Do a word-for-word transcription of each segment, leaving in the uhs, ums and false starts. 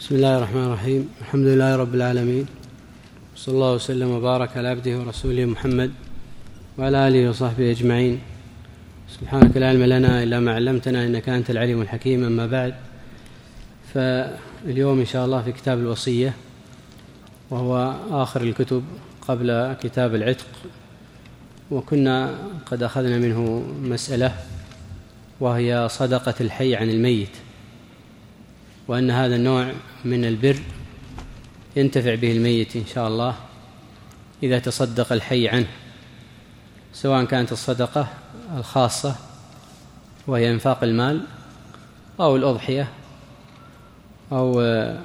بسم الله الرحمن الرحيم. الحمد لله رب العالمين، صلى الله وسلم وبارك على عبده ورسوله محمد وعلى آله وصحبه أجمعين. سبحانك لا علم لنا إلا ما علمتنا إنك أنت العليم الحكيم. أما بعد، فاليوم إن شاء الله في كتاب الوصية، وهو آخر الكتب قبل كتاب العتق، وكنا قد أخذنا منه مسألة وهي صدقة الحي عن الميت، وأن هذا النوع من البر ينتفع به الميت إن شاء الله إذا تصدق الحي عنه، سواء كانت الصدقة الخاصة وهي إنفاق المال، أو الأضحية، أو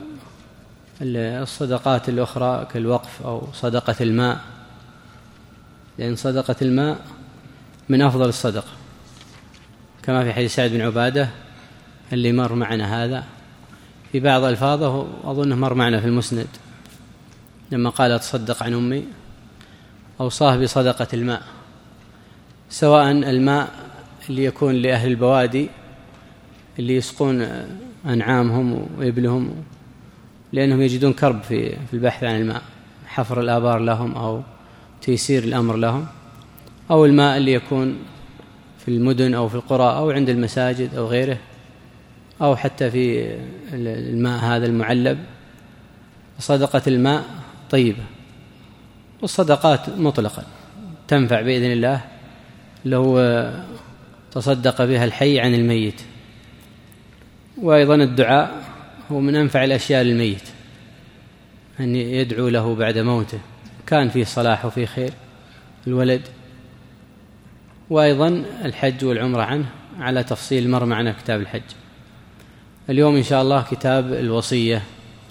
الصدقات الأخرى كالوقف أو صدقة الماء، لأن صدقة الماء من أفضل الصدقة، كما في حديث سعد بن عبادة اللي مر معنا هذا في بعض ألفاظه، أظنه مر معنا في المسند لما قال تصدق عن أمي، أوصاه بصدقة الماء، سواء الماء اللي يكون لأهل البوادي اللي يسقون أنعامهم وإبلهم لأنهم يجدون كرب في البحث عن الماء، حفر الآبار لهم أو تيسير الأمر لهم، أو الماء اللي يكون في المدن أو في القرى أو عند المساجد أو غيره، أو حتى في الماء هذا المعلب. صدقة الماء طيبة، والصدقات مطلقا تنفع بإذن الله لو تصدق بها الحي عن الميت. وأيضا الدعاء هو من أنفع الأشياء للميت، أن يدعو له بعد موته، كان فيه صلاح وفيه خير الولد. وأيضا الحج والعمرة عنه على تفصيل مر معنا كتاب الحج. اليوم إن شاء الله كتاب الوصية،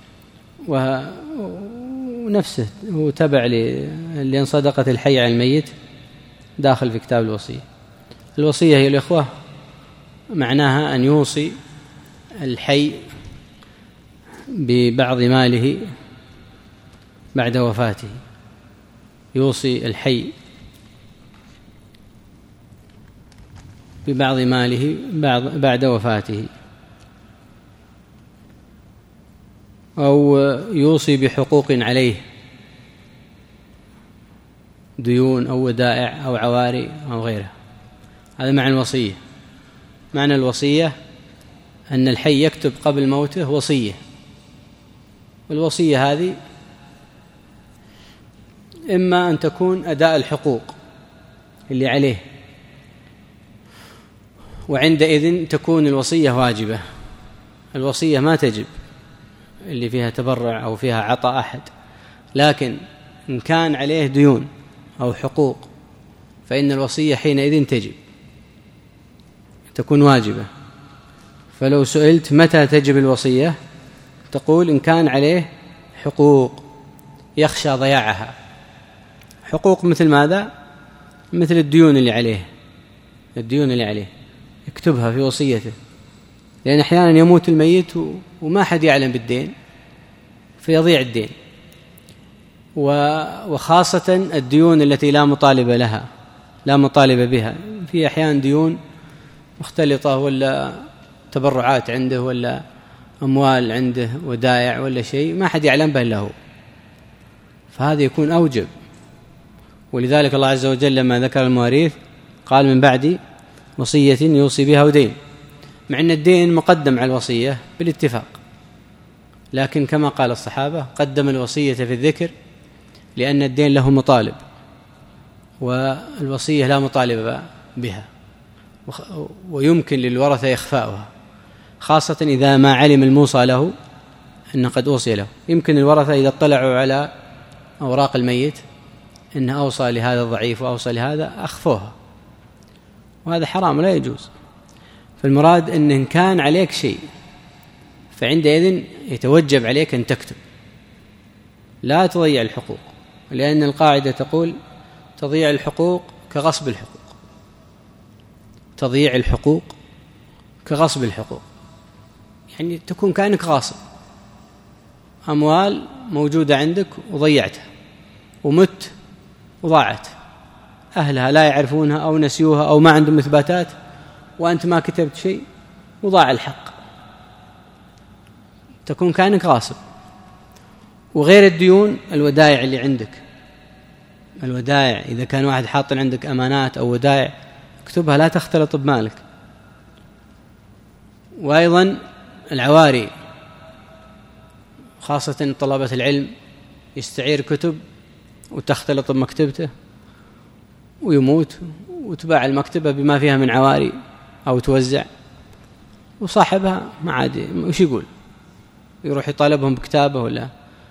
ونفسه هو تبع لأن صدقة الحي عن الميت داخل في كتاب الوصية. الوصية هي الإخوة معناها أن يوصي الحي ببعض ماله بعد وفاته، يوصي الحي ببعض ماله بعد وفاته، أو يوصي بحقوق عليه، ديون أو ودائع أو عواري أو غيرها. هذا معنى الوصية. معنى الوصية أن الحي يكتب قبل موته وصية، والوصية هذه إما أن تكون أداء الحقوق اللي عليه، وعندئذ تكون الوصية واجبة. الوصية ما تجب اللي فيها تبرع أو فيها عطاء أحد، لكن إن كان عليه ديون أو حقوق فإن الوصية حينئذ تجب، تكون واجبة. فلو سئلت متى تجب الوصية، تقول إن كان عليه حقوق يخشى ضياعها. حقوق مثل ماذا؟ مثل الديون اللي عليه، الديون اللي عليه يكتبها في وصيته، لأن أحيانا يموت الميت وما حد يعلم بالدين فيضيع الدين، وخاصة الديون التي لا مطالبة لها، لا مطالبة بها. في أحيان ديون مختلطة، ولا تبرعات عنده، ولا أموال عنده، ودائع ولا شيء ما حد يعلم به إلا هو، فهذا يكون أوجب. ولذلك الله عز وجل لما ذكر المواريث قال من بعد وصية يوصي بها ودين، مع أن الدين مقدم على الوصية بالاتفاق، لكن كما قال الصحابة قدم الوصية في الذكر لأن الدين له مطالب والوصية لا مطالب بها، ويمكن للورثة إخفاؤها، خاصة إذا ما علم الموصى له أن قد أوصي له. يمكن الورثة إذا اطلعوا على أوراق الميت إن أوصى لهذا الضعيف وأوصى لهذا أخفوها، وهذا حرام لا يجوز. فالمراد أن إن كان عليك شيء فعندئذ يتوجب عليك أن تكتب، لا تضيع الحقوق، لأن القاعدة تقول تضيع الحقوق كغصب الحقوق، تضيع الحقوق كغصب الحقوق، يعني تكون كأنك غاصب، أموال موجودة عندك وضيعتها، ومت وضاعت، أهلها لا يعرفونها أو نسيوها أو ما عندهم إثباتات، وأنت ما كتبت شيء وضاع الحق. تكون كأنك غاصب. وغير الديون الودائع اللي عندك، الودائع إذا كان واحد حاط عندك أمانات أو ودائع اكتبها لا تختلط بمالك. وأيضا العواري، خاصة طلبة العلم يستعير كتب وتختلط بمكتبته ويموت وتباع المكتبة بما فيها من عواري أو توزع، وصاحبها ما عاد وش يقول، يروح يطالبهم بكتابه ولا.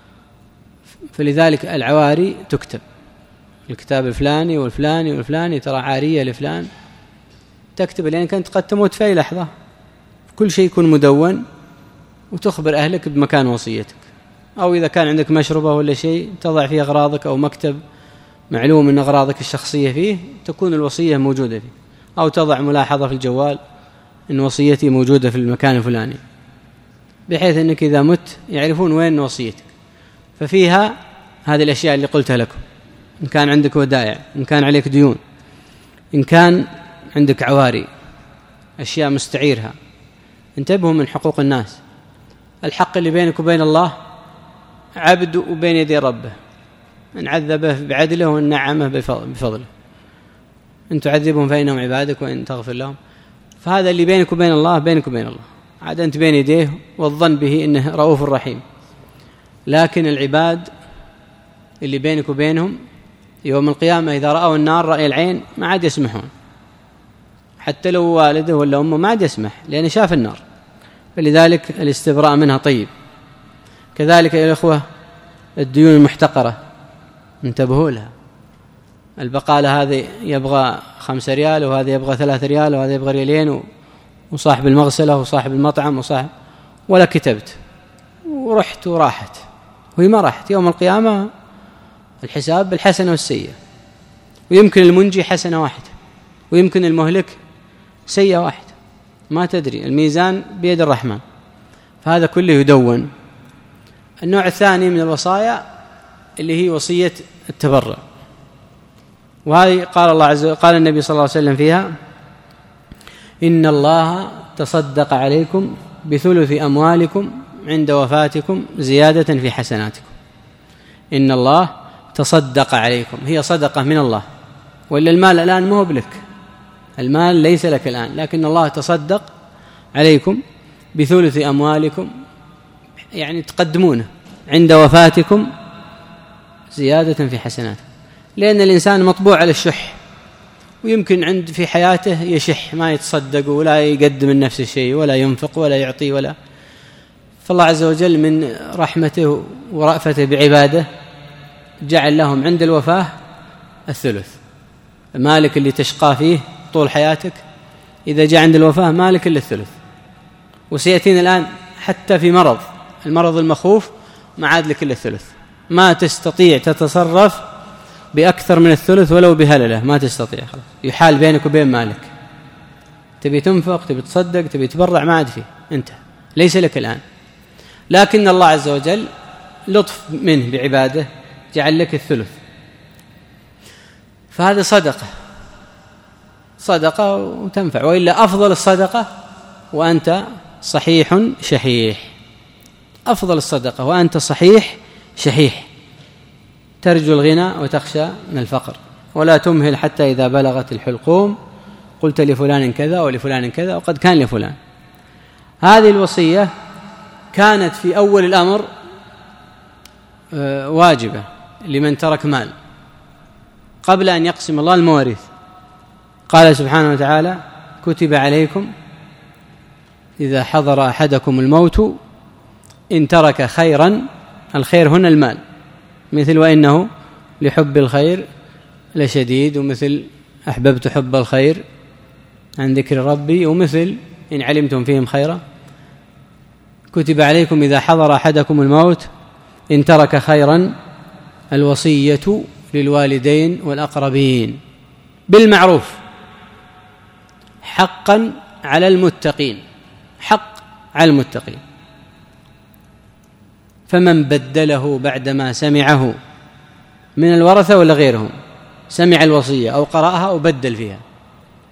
فلذلك العواري تكتب، الكتاب الفلاني والفلاني والفلاني ترى عارية لفلان، تكتب، لأنك أنت قد تموت في أي لحظة. كل شيء يكون مدون، وتخبر أهلك بمكان وصيتك. أو إذا كان عندك مشربة ولا شيء تضع فيه أغراضك، أو مكتب معلوم أن أغراضك الشخصية فيه تكون الوصية موجودة فيه. أو تضع ملاحظة في الجوال أن وصيتي موجودة في المكان الفلاني، بحيث أنك إذا مت يعرفون وين وصيتك. ففيها هذه الأشياء اللي قلتها لكم، إن كان عندك ودائع، إن كان عليك ديون، إن كان عندك عواري، أشياء مستعيرها، انتبهوا من حقوق الناس. الحق اللي بينك وبين الله عبد وبين يدي ربه، إن عذبه بعدله وإن نعمه بفضله. إن تعذبهم فإنهم عبادك وإن تغفر لهم. فهذا اللي بينك وبين الله بينك وبين الله، عاد أنت بين يديه والظن به إنه رؤوف رحيم. لكن العباد اللي بينك وبينهم يوم القيامة إذا رأوا النار رأي العين ما عاد يسمحون، حتى لو والده ولا أمه ما عاد يسمح، لأنه شاف النار. فلذلك الاستبراء منها طيب. كذلك يا الأخوة الديون المحتقرة انتبهوا لها. البقالة هذه يبغى خمسة ريال، وهذا يبغى ثلاثة ريال، وهذا يبغى ريالين، وصاحب المغسلة وصاحب المطعم وصاحب، ولا كتبت ورحت وراحت، وهي ما راحت. يوم القيامة الحساب بالحسنة والسيئة، ويمكن المنجي حسنة واحدة، ويمكن المهلك سيئة واحدة، ما تدري، الميزان بيد الرحمن. فهذا كله يدون. النوع الثاني من الوصايا اللي هي وصية التبرع، وهذه قال الله عز وجل، قال النبي صلى الله عليه وسلم فيها: إن الله تصدق عليكم بثلث أموالكم عند وفاتكم زيادة في حسناتكم. إن الله تصدق عليكم، هي صدقة من الله، وإلا المال الآن ما هو بلك، المال ليس لك الآن، لكن الله تصدق عليكم بثلث أموالكم، يعني تقدمونه عند وفاتكم زيادة في حسناتكم. لأن الإنسان مطبوع على الشح، ويمكن عند في حياته يشح، ما يتصدق ولا يقدم من نفس الشيء ولا ينفق ولا يعطي ولا. فالله عز وجل من رحمته ورأفته بعباده جعل لهم عند الوفاة الثلث. مالك اللي تشقى فيه طول حياتك إذا جاء عند الوفاة مالك إلا الثلث. وسيأتينا الآن حتى في مرض، المرض المخوف ما عاد لك إلا الثلث، ما تستطيع تتصرف بأكثر من الثلث ولو بهللة، ما تستطيع، خلاص يحال بينك وبين مالك. تبي تنفق، تبي تصدق، تبي تبرع، ما عاد فيه، انت ليس لك الآن. لكن الله عز وجل لطف منه بعباده جعل لك الثلث. فهذا صدقة، صدقة وتنفع. وإلا أفضل الصدقة وأنت صحيح شحيح، أفضل الصدقة وأنت صحيح شحيح، ترجو الغنى وتخشى من الفقر، ولا تمهل حتى إذا بلغت الحلقوم قلت لفلان كذا ولفلان كذا وقد كان لفلان. هذه الوصية كانت في أول الأمر واجبة لمن ترك مال قبل أن يقسم الله المواريث. قال سبحانه وتعالى: كتب عليكم إذا حضر أحدكم الموت إن ترك خيرا، الخير هنا المال، مثل وإنه لحب الخير لشديد، ومثل أحببت حب الخير عن ذكر ربي، ومثل إن علمتم فيهم خيرا. كتب عليكم إذا حضر أحدكم الموت إن ترك خيرا الوصية للوالدين والأقربين بالمعروف حقا على المتقين، حق على المتقين. فمن بدله بعدما سمعه من الورثة ولا غيرهم، سمع الوصية أو قرأها أو بدل فيها،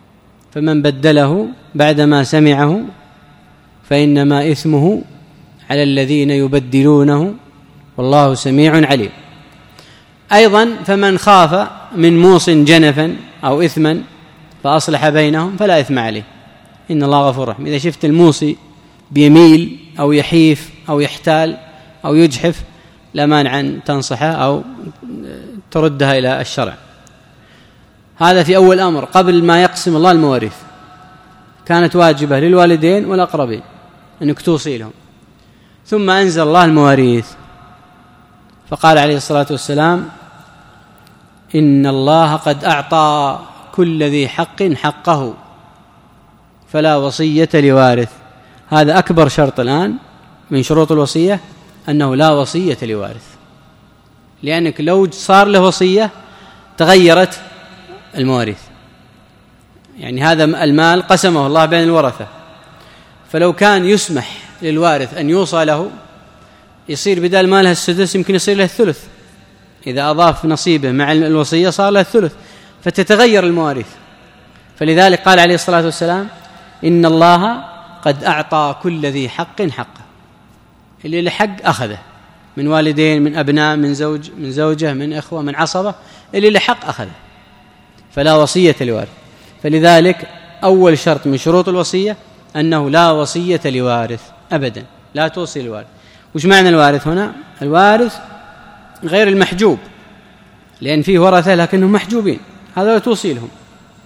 فمن بدله بعدما سمعه فإنما إثمه على الذين يبدلونه والله سميع عليم. أيضا فمن خاف من موص جنفا أو إثما فأصلح بينهم فلا إثم عليه إن الله غفور رحيم. إذا شفت الموصي بيميل أو يحيف أو يحتال أو يجحف لا مانع أن تنصحه أو تردها إلى الشرع. هذا في أول أمر قبل ما يقسم الله المواريث، كانت واجبة للوالدين والأقربين أنك توصي لهم، ثم أنزل الله المواريث فقال عليه الصلاة والسلام إن الله قد أعطى كل ذي حق حقه فلا وصية لوارث. هذا أكبر شرط الآن من شروط الوصية، أنه لا وصية لوارث، لأنك لو صار له وصية تغيرت المواريث. يعني هذا المال قسمه الله بين الورثة، فلو كان يسمح للوارث أن يوصى له يصير بدال مالها السدس يمكن يصير له الثلث، إذا أضاف نصيبه مع الوصية صار له الثلث، فتتغير المواريث. فلذلك قال عليه الصلاة والسلام إن الله قد أعطى كل ذي حق حقه، اللي لحق أخذه من والدين من أبناء من زوج من زوجة من إخوة من عصبة، اللي لحق أخذه فلا وصية لوارث. فلذلك أول شرط من شروط الوصية أنه لا وصية لوارث أبدا، لا توصي الوارث. وش معنى الوارث هنا؟ الوارث غير المحجوب، لأن فيه ورثة لكنهم محجوبين، هذا لا توصي لهم.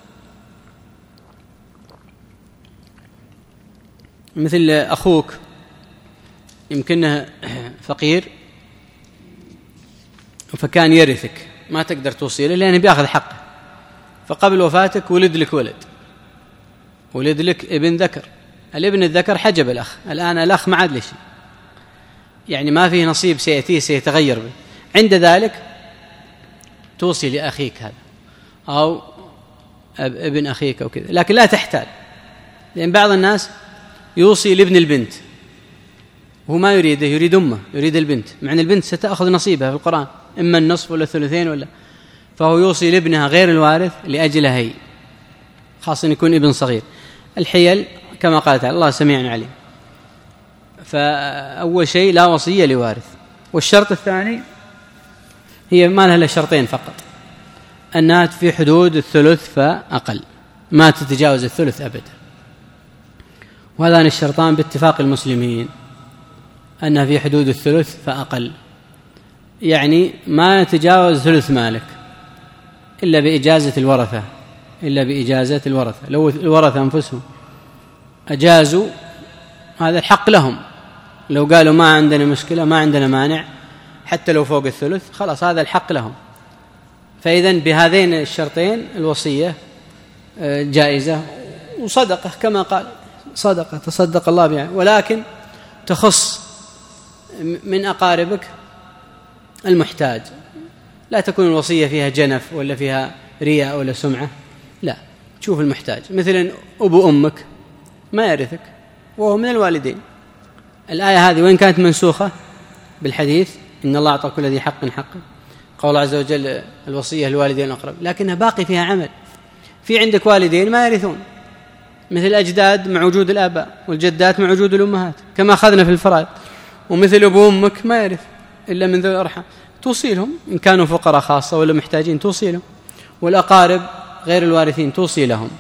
مثل أخوك يمكنه فقير فكان يرثك، ما تقدر توصي له لأنه بيأخذ حقه، فقبل وفاتك ولد لك ولد، ولد لك ابن ذكر، الابن الذكر حجب الأخ، الآن الأخ ما عاد له شيء، يعني ما فيه نصيب سيأتيه سيتغير به. عند ذلك توصي لأخيك هذا أو ابن أخيك أو كذا، لكن لا تحتال، لأن بعض الناس يوصي لابن البنت وهو ما يريده، يريد أمه، يريد البنت، مع أن البنت ستأخذ نصيبها في القرآن إما النصف ولا الثلثين ولا، فهو يوصي لابنها غير الوارث لأجلها هي، خاصة يكون ابن صغير. الحيل كما قال تعالى الله سميع عليم. فأول شيء لا وصية لوارث. والشرط الثاني هي ما لها إلا شرطين فقط، أنها في حدود الثلث فأقل، ما تتجاوز الثلث أبدا. وهذان الشرطان باتفاق المسلمين أنها في حدود الثلث فأقل، يعني ما يتجاوز ثلث مالك إلا بإجازة الورثة، إلا بإجازة الورثة. لو الورثة أنفسهم أجازوا هذا الحق لهم، لو قالوا ما عندنا مشكلة ما عندنا مانع حتى لو فوق الثلث خلاص هذا الحق لهم. فإذن بهذين الشرطين الوصية جائزة وصدقة كما قال صدقة تصدق الله بها، ولكن تخص من أقاربك المحتاج، لا تكون الوصية فيها جنف ولا فيها رياء ولا سمعة، لا، تشوف المحتاج. مثلا أبو أمك ما يرثك وهو من الوالدين، الآية هذه وإن كانت منسوخة بالحديث إن الله أعطى كل ذي حق حقه، قول عز وجل الوصية للوالدين الأقرب، لكنها باقي فيها عمل. في عندك والدين ما يرثون، مثل الأجداد مع وجود الآباء والجدات مع وجود الأمهات كما أخذنا في الفرائض، ومثل أبو أمك ما يرث إلا من ذوي الأرحام، توصي لهم إن كانوا فقراء خاصة ولا محتاجين توصي لهم، والأقارب غير الوارثين توصي لهم،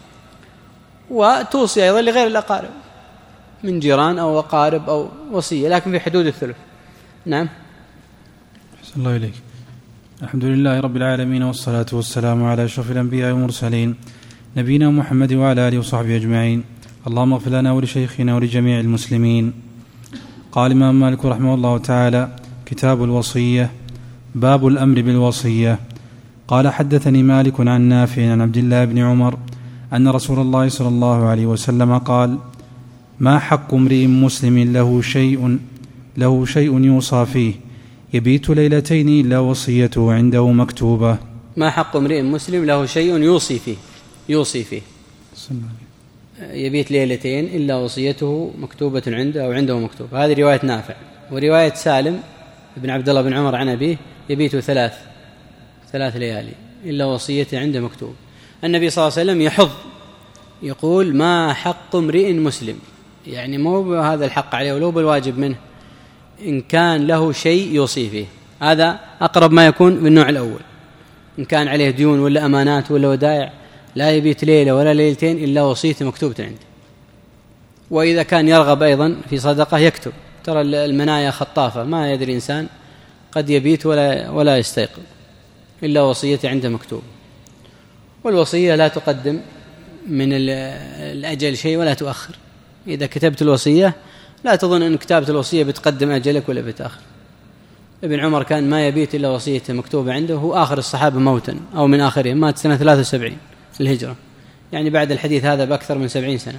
وتوصي أيضا لغير الأقارب من جيران أو أقارب أو وصية، لكن في حدود الثلث. نعم. أحسن الله إليك. الحمد لله رب العالمين، والصلاة والسلام على أشرف الأنبياء والمرسلين نبينا محمد وعلى آله وصحبه أجمعين. اللهم اغفر لنا ولشيخنا ولجميع المسلمين. قال الإمام مالك رحمه الله تعالى: كتاب الوصية، باب الأمر بالوصية. قال: حدثني مالك عن نافع عن عبد الله بن عمر أن رسول الله صلى الله عليه وسلم قال: ما حق امرئ مسلم له شيء له شيء يوصى فيه يبيت ليلتين إلا وصيته عنده مكتوبة. ما حق امرئ مسلم له شيء يوصي فيه يوصي فيه يبيت ليلتين إلا وصيته مكتوبة عنده أو عنده مكتوبة. هذه رواية نافع. ورواية سالم بن عبد الله بن عمر عن أبيه: يبيت ثلاث ثلاث ليالي إلا وصيته عنده مكتوب. النبي صلى الله عليه وسلم يحض يقول: ما حق امرئ مسلم، يعني مو بهذا الحق عليه ولو بالواجب منه، إن كان له شيء يوصي فيه، هذا أقرب ما يكون بالنوع الأول. إن كان عليه ديون ولا أمانات ولا ودائع لا يبيت ليلة ولا ليلتين إلا وصيته مكتوبة عنده. وإذا كان يرغب أيضا في صدقة يكتب، ترى المنايا خطافة، ما يدري إنسان قد يبيت ولا ولا يستيقظ إلا وصيته عنده مكتوب. والوصية لا تقدم من الأجل شيء ولا تؤخر. إذا كتبت الوصية لا تظن أن كتابة الوصية بتقدم أجلك ولا بتأخر. ابن عمر كان ما يبيت إلا وصيته مكتوبة عنده، هو آخر الصحابة موتا أو من آخرهم، مات سنة ثلاثة وسبعين في الهجرة، يعني بعد الحديث هذا بأكثر من سبعين سنة.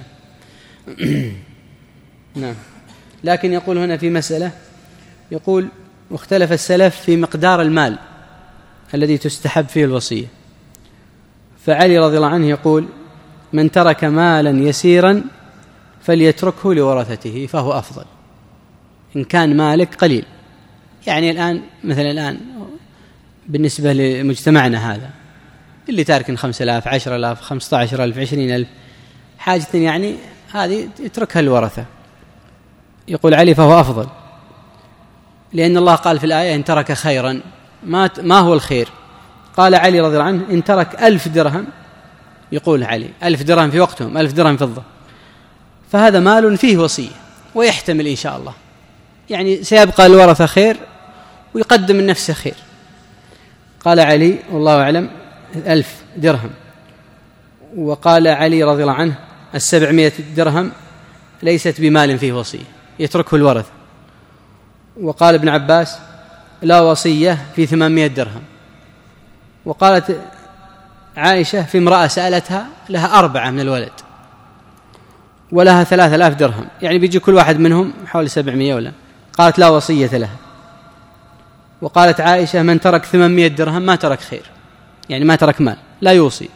نعم. لكن يقول هنا في مسألة، يقول واختلف السلف في مقدار المال الذي تستحب فيه الوصية. فعلي رضي الله عنه يقول من ترك مالا يسيرا فليتركه لورثته فهو أفضل. إن كان مالك قليل، يعني الآن مثلا الآن بالنسبة لمجتمعنا هذا اللي تارك خمسة آلاف عشر آلاف خمسة عشر ألف عشرين ألف حاجة، يعني هذه يتركها الورثة. يقول علي فهو أفضل، لأن الله قال في الآية إن ترك خيرا، ما ما هو الخير؟ قال علي رضي الله عنه إن ترك ألف درهم، يقول علي ألف درهم في وقتهم ألف درهم فضة، فهذا مال فيه وصية ويحتمل إن شاء الله، يعني سيبقى الورثة خير ويقدم النفس خير. قال علي والله أعلم ألف درهم. وقال علي رضي الله عنه السبعمائة درهم ليست بمال فيه وصية يتركه الورثة. وقال ابن عباس لا وصية في ثمانمائة درهم. وقالت عائشة في امرأة سألتها لها أربعة من الولد ولها ثلاثة آلاف درهم، يعني بيجي كل واحد منهم حوالي سبعمائة ولا، قالت لا وصية لها. وقالت عائشة من ترك ثمانمائة درهم ما ترك خير، يعني ما ترك مال لا يوصي.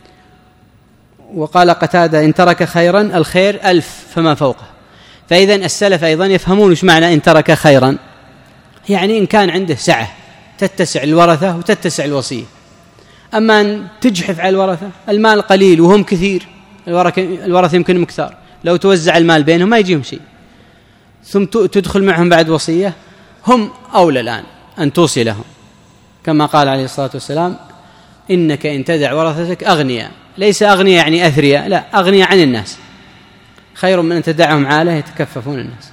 وقال قتادة إن ترك خيرا الخير ألف فما فوقه. فإذا السلف أيضا يفهمون إيش معنى إن ترك خيرا، يعني إن كان عنده سعة تتسع الورثة وتتسع الوصية. أما أن تجحف على الورثة، المال قليل وهم كثير، الورثة يمكن مكثار، لو توزع المال بينهم ما يجيهم شيء، ثم تدخل معهم بعد وصية، هم أولى الآن أن توصي لهم، كما قال عليه الصلاة والسلام إنك إن تدع ورثتك أغنياء، ليس أغنياء يعني أثرياء، لا، أغنياء عن الناس، خير من أن تدعهم عالة يتكففون الناس.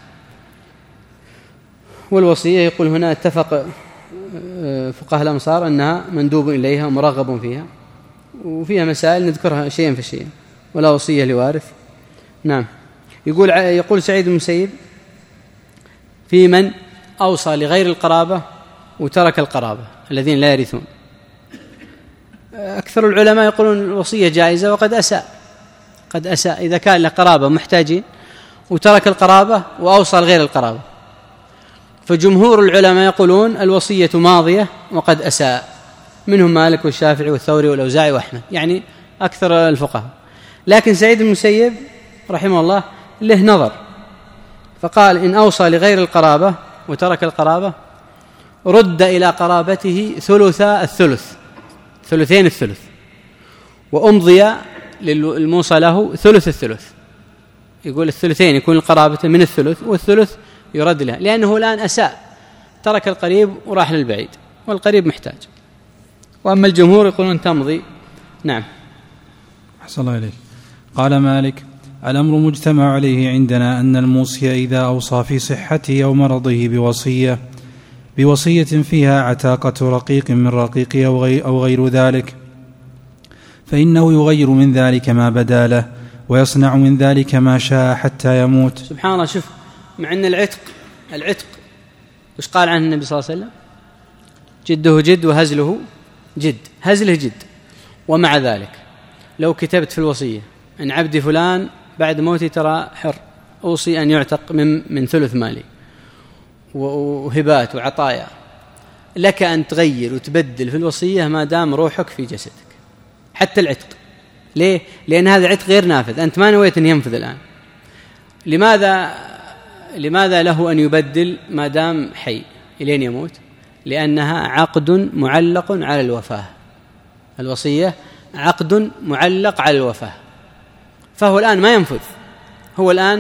والوصية يقول هنا اتفق فقهاء الأمصار أنها مندوب إليها ومرغب فيها، وفيها مسائل نذكرها شيئا فشيئا. ولا وصية لوارث. نعم. يقول يقول سعيد بن المسيب في من أوصى لغير القرابة وترك القرابة الذين لا يرثون. أكثر العلماء يقولون الوصية جائزة، وقد أساء قد أساء إذا كان له قرابة محتاجين وترك القرابة وأوصى لغير القرابة. فجمهور العلماء يقولون الوصية ماضية وقد أساء، منهم مالك والشافعي والثوري والأوزاعي وأحمد، يعني أكثر الفقهاء. لكن سعيد بن المسيب رحمه الله له نظر، فقال إن أوصى لغير القرابة وترك القرابة رد إلى قرابته ثلثا الثلث، ثلثين الثلث، وأمضي للموصى له ثلث الثلث. يقول الثلثين يكون القرابة من الثلث والثلث يرد له، لأنه الآن أساء، ترك القريب وراح للبعيد، والقريب محتاج. وأما الجمهور يقولون تمضي. نعم. أحسن الله إليك. قال مالك الأمر مجتمع عليه عندنا أن الموصي إذا أوصى في صحته أو مرضه بوصية بوصية فيها عتاقة رقيق من رقيق أو غير ذلك، فإنه يغير من ذلك ما بدا له ويصنع من ذلك ما شاء حتى يموت. سبحان الله. شوف، مع أن العتق العتق وش قال عنه النبي صلى الله عليه وسلم؟ جده جد وهزله جد، هزله جد. ومع ذلك لو كتبت في الوصية أن عبد فلان بعد موتي ترى حر، أوصي أن يعتق من, من ثلث مالي، وهبات وعطايا، لك أن تغير وتبدل في الوصية ما دام روحك في جسدك، حتى العتق. ليه؟ لأن هذا عتق غير نافذ، أنت ما نويت أن ينفذ الآن. لماذا لماذا له أن يبدل ما دام حي إلين يموت؟ لأنها عقد معلق على الوفاة. الوصية عقد معلق على الوفاة، فهو الآن ما ينفذ، هو الآن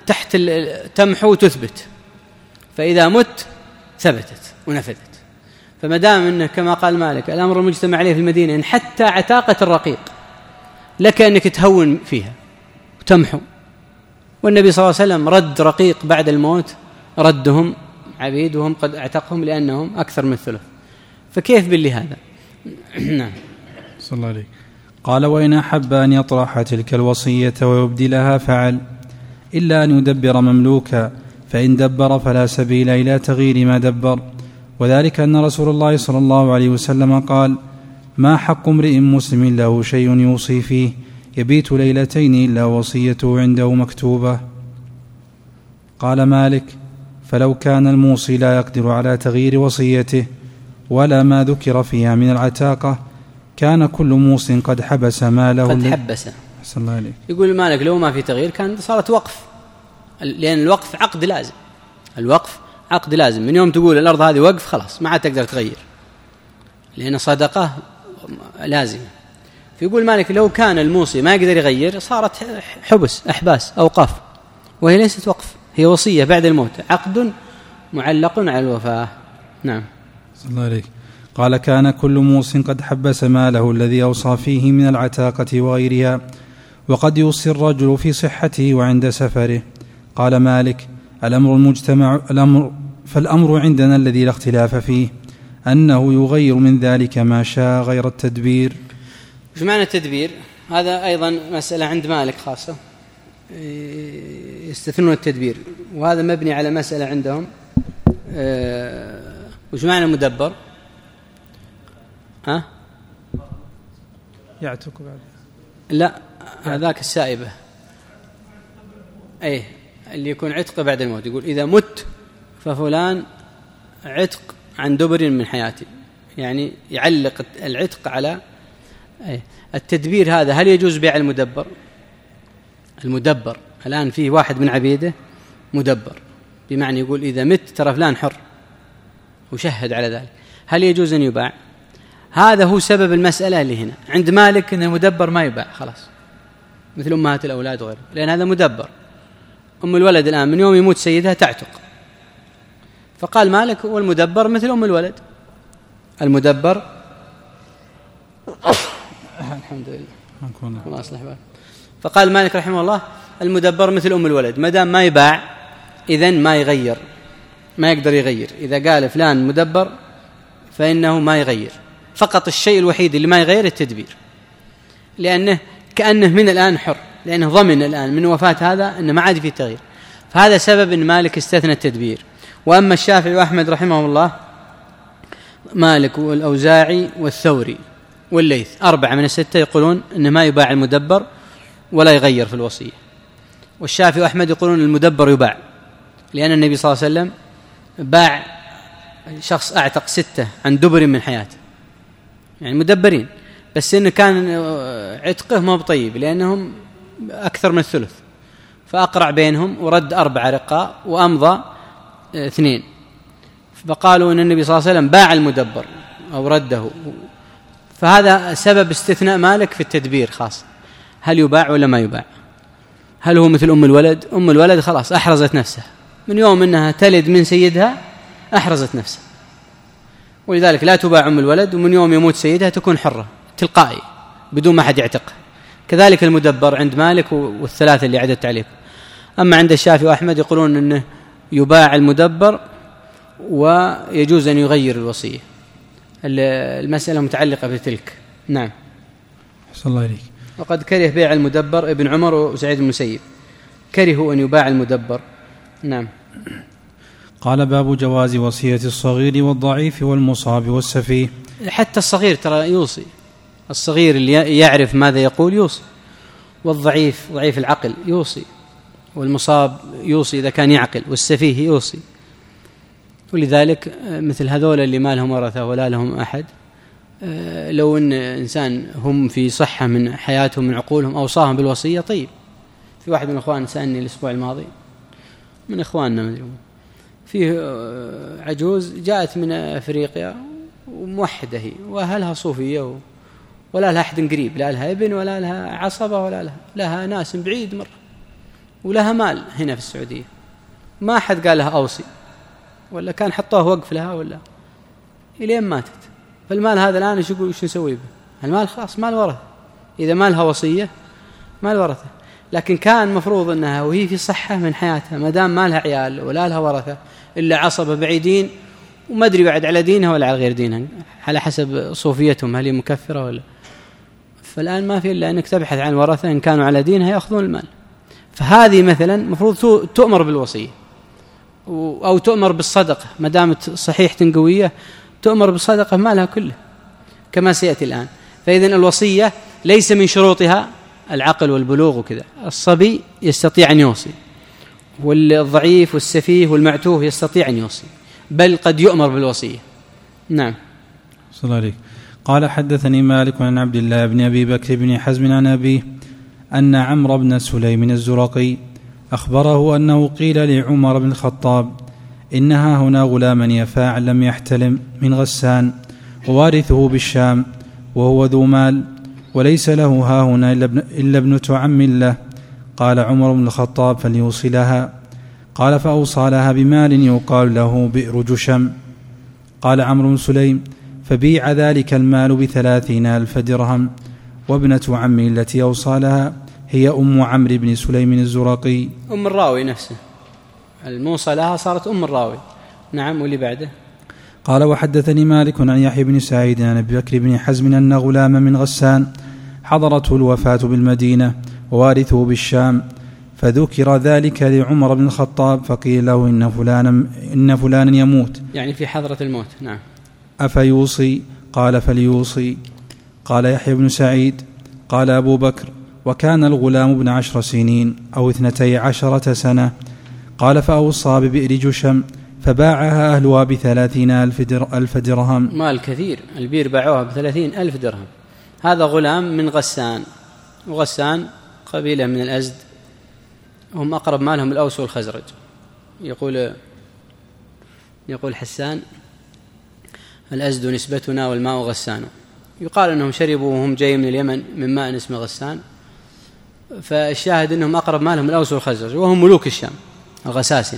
تحت تمحو وتثبت، فإذا مت ثبتت ونفذت. فما دام أنه كما قال مالك الأمر المجتمع عليه في المدينة إن حتى عتاقة الرقيق لك أنك تهون فيها وتمحو، والنبي صلى الله عليه وسلم رد رقيق بعد الموت ردهم عبيد وهم قد اعتقهم لأنهم أكثر من الثلث، فكيف باللي هذا؟ نعم. صلى الله عليه. قال: وإن أحب أن يطرح تلك الوصية ويبدلها فعل، إلا أن يدبر مملوكا، فإن دبر فلا سبيل إلى تغيير ما دبر، وذلك أن رسول الله صلى الله عليه وسلم قال: ما حق امرئ مسلم له شيء يوصي فيه يبيت ليلتين إلا وصيته عنده مكتوبة. قال مالك: فلو كان الموصي لا يقدر على تغيير وصيته ولا ما ذكر فيها من العتاقة كان كل موص قد حبس ماله. قد حبس. صلى الله عليه. يقول مالك لو ما في تغيير كان صارت وقف، لأن الوقف عقد لازم، الوقف عقد لازم، من يوم تقول الأرض هذه وقف خلاص ما عاد تقدر تغير، لأن صدقة لازمة. فيقول مالك لو كان الموصي ما يقدر يغير صارت حبس، أحباس، أوقاف، وهي ليست وقف، هي وصية بعد الموت، عقد معلق على الوفاة. نعم. صلى الله عليه. قال: كان كل موص قد حبس ماله الذي أوصى فيه من العتاقة وغيرها، وقد يوصي الرجل في صحته وعند سفره. قال مالك: الأمر المجتمع الأمر فالأمر عندنا الذي لا اختلاف فيه أنه يغير من ذلك ما شاء غير التدبير. وش معنى التدبير؟ هذا أيضا مسألة عند مالك خاصة، يستثنون التدبير، وهذا مبني على مسألة عندهم. وش معنى مدبر؟ ها؟ يعتق بعد؟ لا، هذاك السائبة، أي اللي يكون عتق بعد الموت. يقول إذا مت ففلان عتق عن دبر من حياتي، يعني يعلق العتق على أي. التدبير هذا هل يجوز بيع المدبر؟ المدبر الآن فيه واحد من عبيده مدبر، بمعنى يقول إذا مت ترى فلان حر وشهد على ذلك، هل يجوز أن يباع؟ هذا هو سبب المسألة اللي هنا عند مالك، أن المدبر ما يباع خلاص، مثل أمهات الأولاد وغيره، لأن هذا مدبر. أم الولد الآن من يوم يموت سيدها تعتق، فقال مالك والمدبر مثل أم الولد، المدبر الحمد لله الله أصلح بالك. فقال مالك رحمه الله المدبر مثل أم الولد، ما دام ما يباع إذن ما يغير، ما يقدر يغير. إذا قال فلان مدبر فإنه ما يغير، فقط الشيء الوحيد اللي ما يغير التدبير، لأنه كأنه من الآن حر، لأنه ضمن الآن من وفاة هذا أنه ما عاد فيه تغيير. فهذا سبب أن مالك استثنى التدبير. وأما الشافعي وأحمد رحمه الله، مالك والأوزاعي والثوري والليث، أربعة من الستة يقولون أنه ما يباع المدبر ولا يغير في الوصية. والشافعي وأحمد يقولون المدبر يباع، لأن النبي صلى الله عليه وسلم باع شخص أعتق ستة عن دبر من حياته، يعني مدبرين، بس إنه كان عتقه ما بطيب لأنهم أكثر من الثلث، فأقرع بينهم ورد أربع رقاء وأمضى اثنين، فقالوا أن النبي صلى الله عليه وسلم باع المدبر أو رده. فهذا سبب استثناء مالك في التدبير خاص، هل يباع ولا ما يباع؟ هل هو مثل أم الولد؟ أم الولد خلاص أحرزت نفسها من يوم أنها تلد من سيدها، أحرزت نفسها، ولذلك لا تباع أم الولد، ومن يوم يموت سيدها تكون حرة تلقائي بدون ما حد يعتقها. كذلك المدبر عند مالك والثلاثة اللي عددت عليكم. أما عند الشافعي وأحمد يقولون أنه يباع المدبر ويجوز أن يغير الوصية. المسألة متعلقة بتلك. نعم. صلى الله عليك. وقد كره بيع المدبر ابن عمر وسعيد المسيب، كرهوا أن يباع المدبر. نعم. قال: باب جواز وصية الصغير والضعيف والمصاب والسفيه. حتى الصغير ترى يوصي، الصغير اللي يعرف ماذا يقول يوصي، والضعيف ضعيف العقل يوصي، والمصاب يوصي إذا كان يعقل، والسفيه يوصي. ولذلك مثل هذول اللي ما لهم ورثة ولا لهم أحد، لو أن إنسان هم في صحة من حياتهم من عقولهم أوصاهم بالوصية طيب. في واحد من الأخوان سألني الأسبوع الماضي من إخواننا، فيه عجوز جاءت من أفريقيا وموحدة هي، وأهلها صوفية ولا لها أحد قريب، لا لها ابن ولا لها عصبة ولا لها, لها ناس بعيد مرة، ولها مال هنا في السعودية، ما أحد قال لها أوصي، ولا كان حطوه وقف لها ولا إلين ماتت. فالمال هذا الآن إيش يقول إيش نسوي به؟ المال خلاص مال ورثة، إذا ما لها وصية مال ورثة. لكن كان مفروض أنها وهي في صحة من حياتها، ما دام ما لها عيال ولا لها ورثة إلا عصبة بعيدين، وما أدري بعد على دينها ولا على غير دينها على حسب صوفيتهم هل هي مكفرة ولا. فالآن ما في إلا أنك تبحث عن ورثة إن كانوا على دينها يأخذون المال. فهذه مثلا مفروض تؤمر بالوصية أو تؤمر بالصدقة، ما دامت صحيحة قوية تؤمر بالصدقة مالها كله كما سيأتي الآن. فإذن الوصية ليس من شروطها العقل والبلوغ وكذا، الصبي يستطيع أن يوصي، والضعيف والسفيه والمعتوه يستطيع أن يوصي، بل قد يؤمر بالوصية. نعم. صلى الله عليه. قال حدثني مالك عن عبد الله بن أبي بكر بن حزم عن أبيه أن عمرو بن سليم الزرقي أخبره أنه قيل لعمر بن الخطاب إنها هنا غلاما يفاع لم يحتلم من غسان ووارثه بالشام وهو ذو مال وليس له ها هنا إلا ابنة عم له. قال عمر بن الخطاب فليوصي لها. قال فأوصى لها بمال يقال له بئر جشم. قال عمرو بن سليم فبيع ذلك المال بثلاثين ألف درهم، وابنة عمي التي أوصى لها هي أم عمرو بن سليم الزرقي. أم الراوي نفسه الموصى لها صارت أم الراوي. نعم. واللي بعده قال وحدثني مالك عن يحيى بن سعيد عن أبي بكر بن حزم أن غلاما من غسان حضرته الوفاة بالمدينة ووارثه بالشام، فذكر ذلك لعمر بن الخطاب فقيل له إن فلانا, إن فلانا يموت، يعني في حضرة الموت. نعم. أفيوصي؟ قال فليوصي. قال يحيى بن سعيد قال أبو بكر وكان الغلام ابن عشر سنين أو اثنتي عشرة سنة. قال فأوصى ببئر جشم فباعها أهلها بثلاثين ألف درهم. مال كثير، البير باعوها بثلاثين ألف درهم. هذا غلام من غسان، وغسان قبيلة من الأزد، هم أقرب مالهم الأوس والخزرج. يقول يقول حسان الأزد نسبتنا والماء غسان. يقال أنهم شربوا وهم جاي من اليمن من ماء اسمه غسان، فالشاهد أنهم أقرب مالهم الأوس والخزرج وهم ملوك الشام الغساسنة.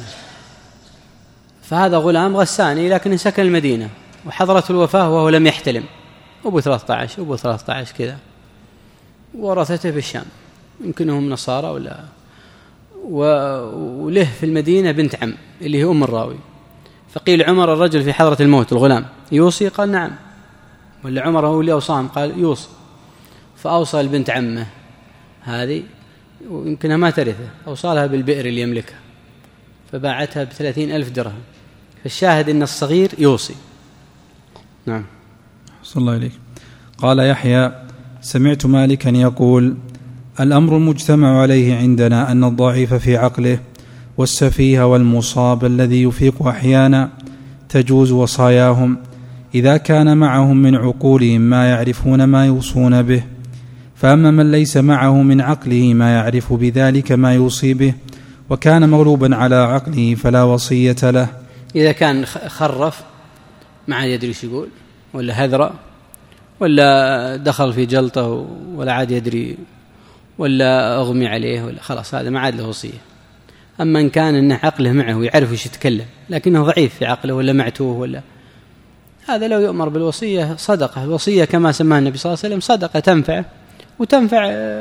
فهذا غلام غساني لكن سكن المدينة وحضرت الوفاة وهو لم يحتلم، أبو ثلاثة عشر أبو ثلاثة عشر كذا، ورثته في الشام، يمكنهم نصارى ولا، وله في المدينة بنت عم اللي هي أم الراوي. فقيل عمر الرجل في حضرة الموت الغلام يوصي؟ قال نعم. ولا عمر هو اللي أوصاهم؟ قال يوصي. فأوصى البنت عمه هذه ويمكنها ما ترثه، أوصالها بالبئر اللي يملكها فباعتها بثلاثين ألف درهم. فالشاهد أن الصغير يوصي. نعم. صلى الله عليه. قال يحيى سمعت مالكا يقول الأمر المجتمع عليه عندنا أن الضعيف في عقله والسفيه والمصاب الذي يفيق أحيانا تجوز وصاياهم إذا كان معهم من عقولهم ما يعرفون ما يوصون به، فأما من ليس معه من عقله ما يعرف بذلك ما يوصي به وكان مغلوبا على عقله فلا وصية له. إذا كان خرف ما عاد يدري شو يقول، ولا هذرة، ولا دخل في جلطة ولا عاد يدري، ولا أغمي عليه، ولا خلاص هذا ما عاد له وصية. أما إن كان إن عقله معه ويعرف وش يتكلم لكنه ضعيف في عقله ولا معتوه ولا، هذا لو يؤمر بالوصية صدقة. الوصية كما سماها النبي صلى الله عليه وسلم صدقة تنفع وتنفع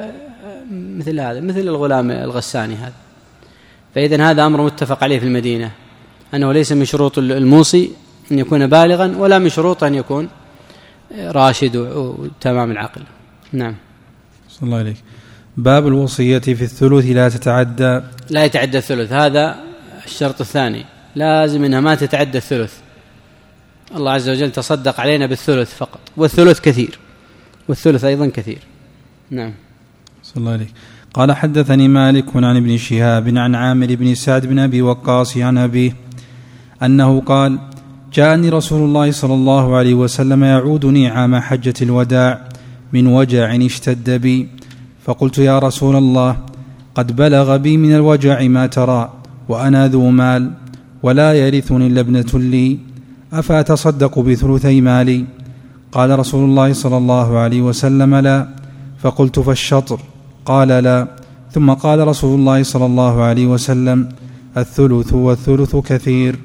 مثل هذا، مثل الغلام الغساني هذا. فإذن هذا أمر متفق عليه في المدينة، أنه ليس من شروط الموصي أن يكون بالغا، ولا من شروط أن يكون راشد وتمام العقل. نعم. صلى الله عليه. باب الوصية في الثلث لا تتعدى لا يتعدى الثلث، هذا الشرط الثاني، لازم أنها ما تتعدى الثلث. الله عز وجل تصدق علينا بالثلث فقط، والثلث كثير، والثلث أيضا كثير. نعم. صلى الله عليه. قال حدثني مالك عن ابن شهاب عن عامر بن سعد بن أبي وقاص عن أبيه أنه قال جاءني رسول الله صلى الله عليه وسلم يعودني عام حجة الوداع من وجع اشتد بي، فقلت يا رسول الله قد بلغ بي من الوجع ما ترى وأنا ذو مال ولا يرثني إلا ابنة لي، أفأتصدق بثلثي مالي؟ قال رسول الله صلى الله عليه وسلم لا. فقلت فالشطر؟ قال لا. ثم قال رسول الله صلى الله عليه وسلم: الثلث والثلث كثير.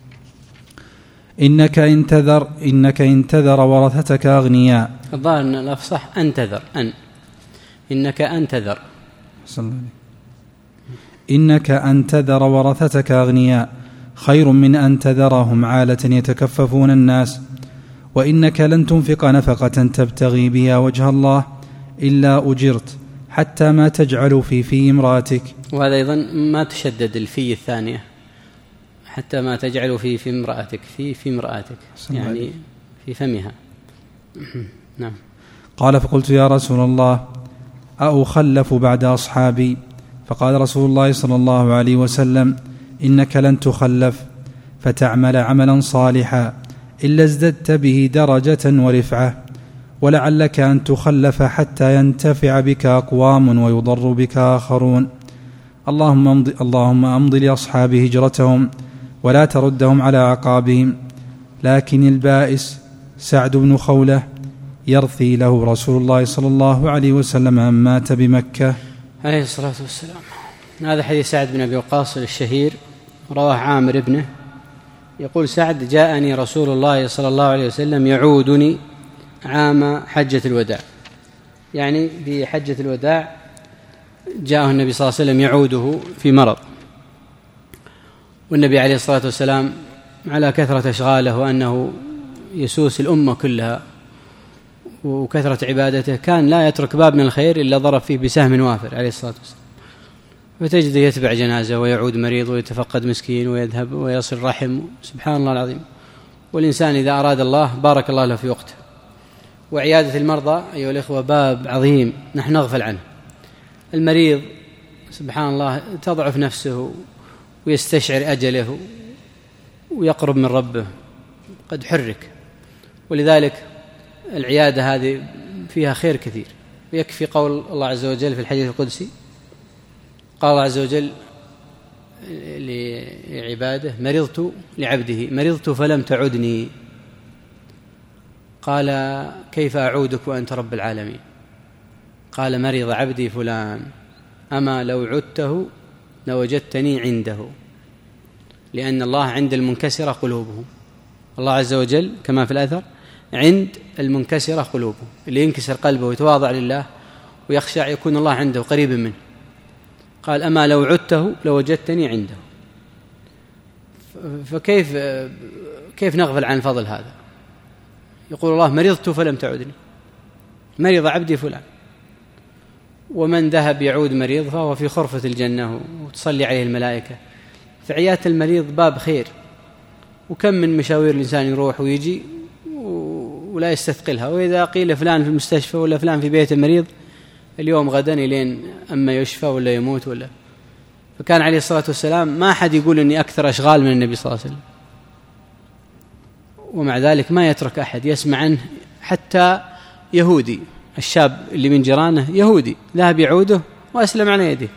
إنك إن تذر إنك إن تذر ورثتك أغنياء. الظاهر أن الأفصح أن تذر أن إنك أن تذر إنك أن تذر ورثتك أغنياء خير من أن تذرهم عالة يتكففون الناس. وإنك لن تنفق نفقة تبتغي بها وجه الله إلا أجرت حتى ما تجعل في في امرأتك. وهذا أيضا ما تشدد الفي الثانية، حتى ما تجعل في في امرأتك في في امرأتك يعني في فمها. نعم. قال: فقلت: يا رسول الله، أخلف بعد أصحابي؟ فقال رسول الله صلى الله عليه وسلم: إنك لن تخلف فتعمل عملا صالحا إلا ازددت به درجة ورفعة، ولعلك أن تخلف حتى ينتفع بك أقوام ويضر بك آخرون. اللهم امض, اللهم امض لأصحاب هجرتهم ولا تردهم على عقابهم. لكن البائس سعد بن خولة يرثي له رسول الله صلى الله عليه وسلم أن مات بمكة عليه الصلاة والسلام. هذا حديث سعد بن أبي وقاص الشهير، رواه عامر ابنه، يقول سعد: جاءني رسول الله صلى الله عليه وسلم يعودني عام حجة الوداع، يعني في حجة الوداع جاءه النبي صلى الله عليه وسلم يعوده في مرض، والنبي عليه الصلاة والسلام على كثرة أشغاله وأنه يسوس الأمة كلها وكثرة عبادته كان لا يترك باب من الخير إلا ضرب فيه بسهم وافر عليه الصلاة والسلام. فتجد يتبع جنازة ويعود مريض ويتفقد مسكين ويذهب ويصل رحم، سبحان الله العظيم. والإنسان إذا أراد الله بارك الله له في وقته. وعيادة المرضى أيها الإخوة باب عظيم نحن نغفل عنه. المريض سبحان الله تضعف نفسه ويستشعر أجله ويقرب من ربه، قد حرك. ولذلك العيادة هذه فيها خير كثير، ويكفي قول الله عز وجل في الحديث القدسي، قال الله عز وجل لعباده: مرضت لعبده مرضت فلم تعدني. قال: كيف أعودك وأنت رب العالمين؟ قال: مرض عبدي فلان أما لو عدته لوجدتني عنده. لأن الله عند المنكسرة قلوبهم، الله عز وجل كما في الأثر عند المنكسرة قلوبهم، اللي ينكسر قلبه ويتواضع لله ويخشع يكون الله عنده قريب منه. قال: أما لو عدته لوجدتني عنده. فكيف كيف نغفل عن فضل هذا؟ يقول الله: مرضت فلم تعدني، مرض عبدي فلان. ومن ذهب يعود مريض فهو في خرفة الجنة وتصلي عليه الملائكة. فعيادة المريض باب خير، وكم من مشاوير الإنسان يروح ويجي ولا يستثقلها، وإذا قيل فلان في المستشفى ولا فلان في بيت المريض اليوم غدا لين أما يشفى ولا يموت ولا. فكان عليه الصلاة والسلام ما أحد يقول أني أكثر أشغال من النبي صلى الله عليه وسلم، ومع ذلك ما يترك أحد يسمع عنه. حتى يهودي الشاب اللي من جيرانه يهودي ذهب يعوده وأسلم على يده،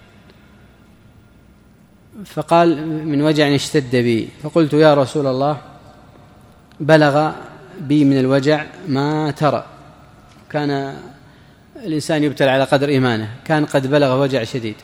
فقال: من وجع اشتد بي. فقلت: يا رسول الله، بلغ بي من الوجع ما ترى. كان الإنسان يبتلى على قدر إيمانه، كان قد بلغ وجع شديد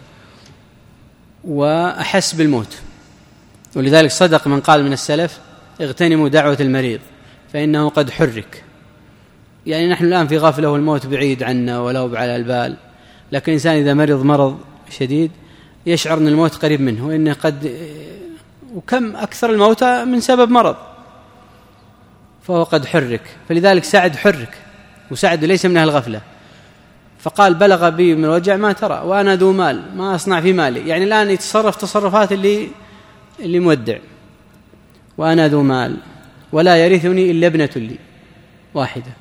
وأحس بالموت. ولذلك صدق من قال من السلف: اغتنموا دعوة المريض فإنه قد حرك. يعني نحن الآن في غفلة والموت بعيد عنا ولو على البال، لكن الإنسان إذا مرض مرض شديد يشعر أن الموت قريب منه، وإنه قد وكم أكثر الموتى من سبب مرض، فهو قد حرك. فلذلك سعد حرك، وسعد ليس من أهل الغفلة. فقال: بلغ بي من الوجع ما ترى وأنا ذو مال ما أصنع في مالي. يعني الآن يتصرف تصرفات اللي اللي مودع. وأنا ذو مال ولا يرثني إلا ابنة لي واحدة.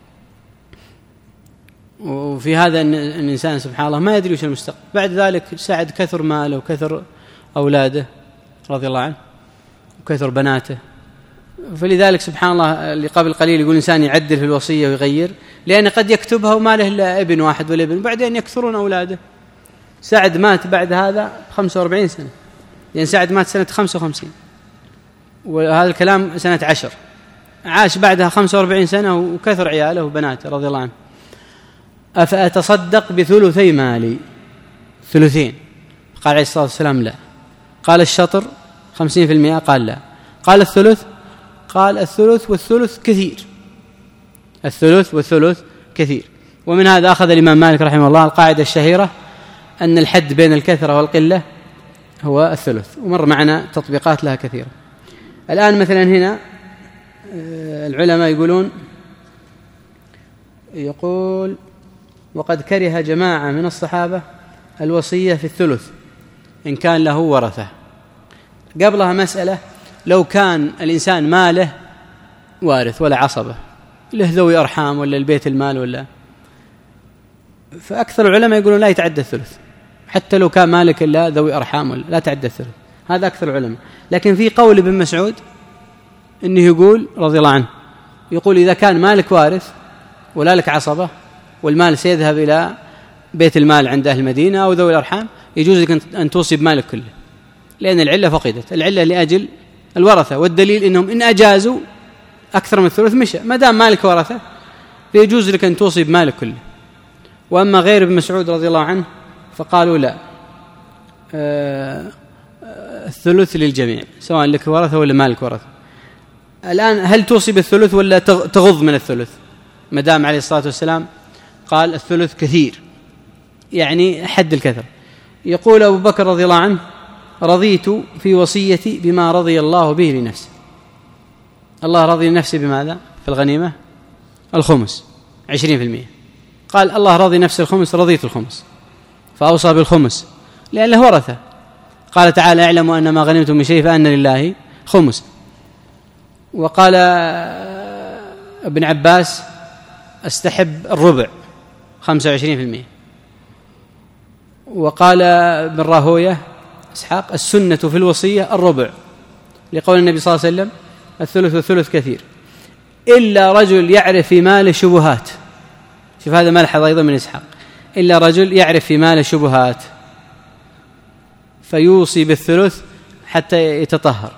وفي هذا أن الإنسان سبحان الله ما يدري وش المستقبل. بعد ذلك سعد كثر ماله وكثر أولاده رضي الله عنه وكثر بناته. فلذلك سبحان الله اللي قبل قليل يقول الإنسان يعدل في الوصية ويغير، لأن قد يكتبها وما له إلا ابن واحد ولا ابن، بعدين يكثرون أولاده. سعد مات بعد هذا خمسة وأربعين سنة، يعني سعد مات سنة خمسة وخمسين، وهذا الكلام سنة عشر. عاش بعدها خمسة وأربعين سنة وكثر عياله وبناته رضي الله عنه. أفأتصدق بثلثي مالي؟ ثلثين، قال عليه الصلاة والسلام لا. قال الشطر خمسين في المئة، قال لا. قال الثلث، قال الثلث والثلث كثير، الثلث والثلث كثير. ومن هذا أخذ الإمام مالك رحمه الله القاعدة الشهيرة أن الحد بين الكثرة والقلة هو الثلث، ومر معنا تطبيقات لها كثيرة. الآن مثلا هنا العلماء يقولون يقول وقد كره جماعة من الصحابة الوصية في الثلث إن كان له ورثة. قبلها مسألة، لو كان الإنسان ماله وارث ولا عصبة، له ذوي أرحام ولا البيت المال ولا، فأكثر العلماء يقولون لا يتعدى الثلث، حتى لو كان مالك إلا ذوي أرحام ولا لا تعدى الثلث، هذا أكثر العلماء. لكن في قول ابن مسعود إنه يقول رضي الله عنه، يقول إذا كان مالك وارث ولا لك عصبة والمال سيذهب إلى بيت المال عند أهل المدينة أو ذوي الأرحام، يجوز لك أن توصي بمالك كله، لأن العلة فقدت، العلة لأجل الورثة، والدليل إنهم إن أجازوا أكثر من الثلث مشى، ما دام مالك ورثة فيجوز لك أن توصي بمالك كله. وأما غير ابن مسعود رضي الله عنه فقالوا لا، آه الثلث للجميع سواء لك ورثة ولا مالك ورثة. الآن هل توصي بالثلث ولا تغض من الثلث؟ ما دام عليه الصلاة والسلام قال الثلث كثير، يعني حد الكثر. يقول أبو بكر رضي الله عنه رضيت في وصيتي بما رضي الله به لنفسه. الله رضي لنفسه بماذا في الغنيمة؟ الخمس، عشرين في المئة. قال الله رضي نفسه الخمس، رضيت الخمس، فأوصى بالخمس لأن له ورثة. قال تعالى اعلموا أن ما غنمتم من شيء فأن لله خمس. وقال ابن عباس استحب الربع، خمسة وعشرين في المئة. وقال ابن راهوية إسحاق السنة في الوصية الربع، لقول النبي صلى الله عليه وسلم الثلث والثلث كثير، إلا رجل يعرف في مال شبهات. شوف هذا ملحظ أيضا من إسحاق، إلا رجل يعرف في مال شبهات فيوصي بالثلث حتى يتطهر.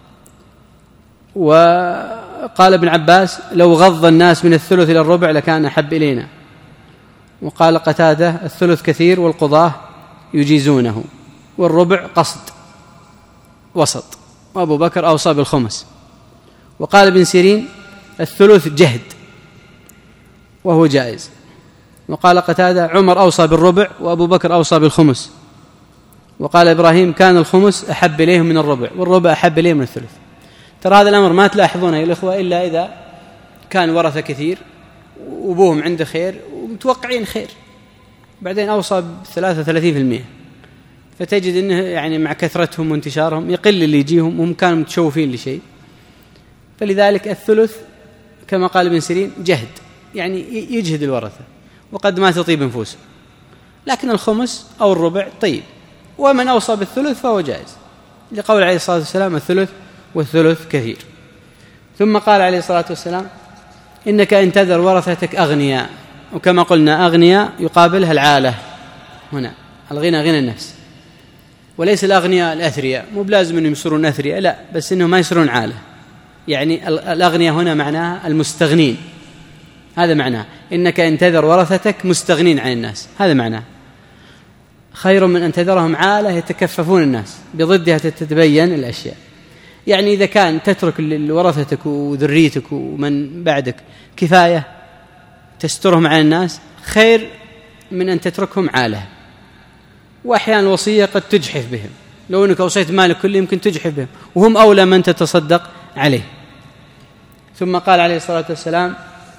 وقال ابن عباس لو غض الناس من الثلث إلى الربع لكان أحب إلينا. وقال قتادة الثلث كثير والقضاة يجيزونه، والربع قصد وسط. وأبو بكر أوصى بالخمس. وقال ابن سيرين الثلث جهد وهو جائز. وقال قتادة عمر أوصى بالربع وأبو بكر أوصى بالخمس. وقال إبراهيم كان الخمس أحب إليهم من الربع والربع أحب إليهم من الثلث. ترى هذا الأمر ما تلاحظونه يا الإخوة إلا إذا كان ورثة كثير وأبوهم عنده خير ومتوقعين خير، بعدين أوصى بثلاثة وثلاثين في المئة، فتجد أنه يعني مع كثرتهم وانتشارهم يقل اللي يجيهم وهم كانوا متشوفين لشيء. فلذلك الثلث كما قال ابن سيرين جهد، يعني يجهد الورثة وقد ما تطيب نفوسهم. لكن الخمس أو الربع طيب، ومن أوصى بالثلث فهو جائز، لقول عليه الصلاة والسلام الثلث والثلث كثير. ثم قال عليه الصلاة والسلام إنك إن تذر ورثتك أغنياء، وكما قلنا أغنياء يقابلها العالة، هنا الغنى غنى النفس، وليس الأغنياء الأثرياء، مو بلازم أنهم يصيرون أثرياء، لا، بس أنهم ما يصيرون عالة. يعني الأغنياء هنا معناها المستغنين، هذا معناه إنك إن تذر ورثتك مستغنين عن الناس، هذا معناه خير من أن تذرهم عالة يتكففون الناس، بضدها تتبين الأشياء. يعني إذا كان تترك لورثتك وذريتك ومن بعدك كفاية تسترهم عن الناس خير من أن تتركهم عالة. وأحيانا الوصية قد تجحف بهم، لو أنك أوصيت مالك كله يمكن تجحف بهم، وهم أولى من تتصدق عليه. ثم قال عليه الصلاة والسلام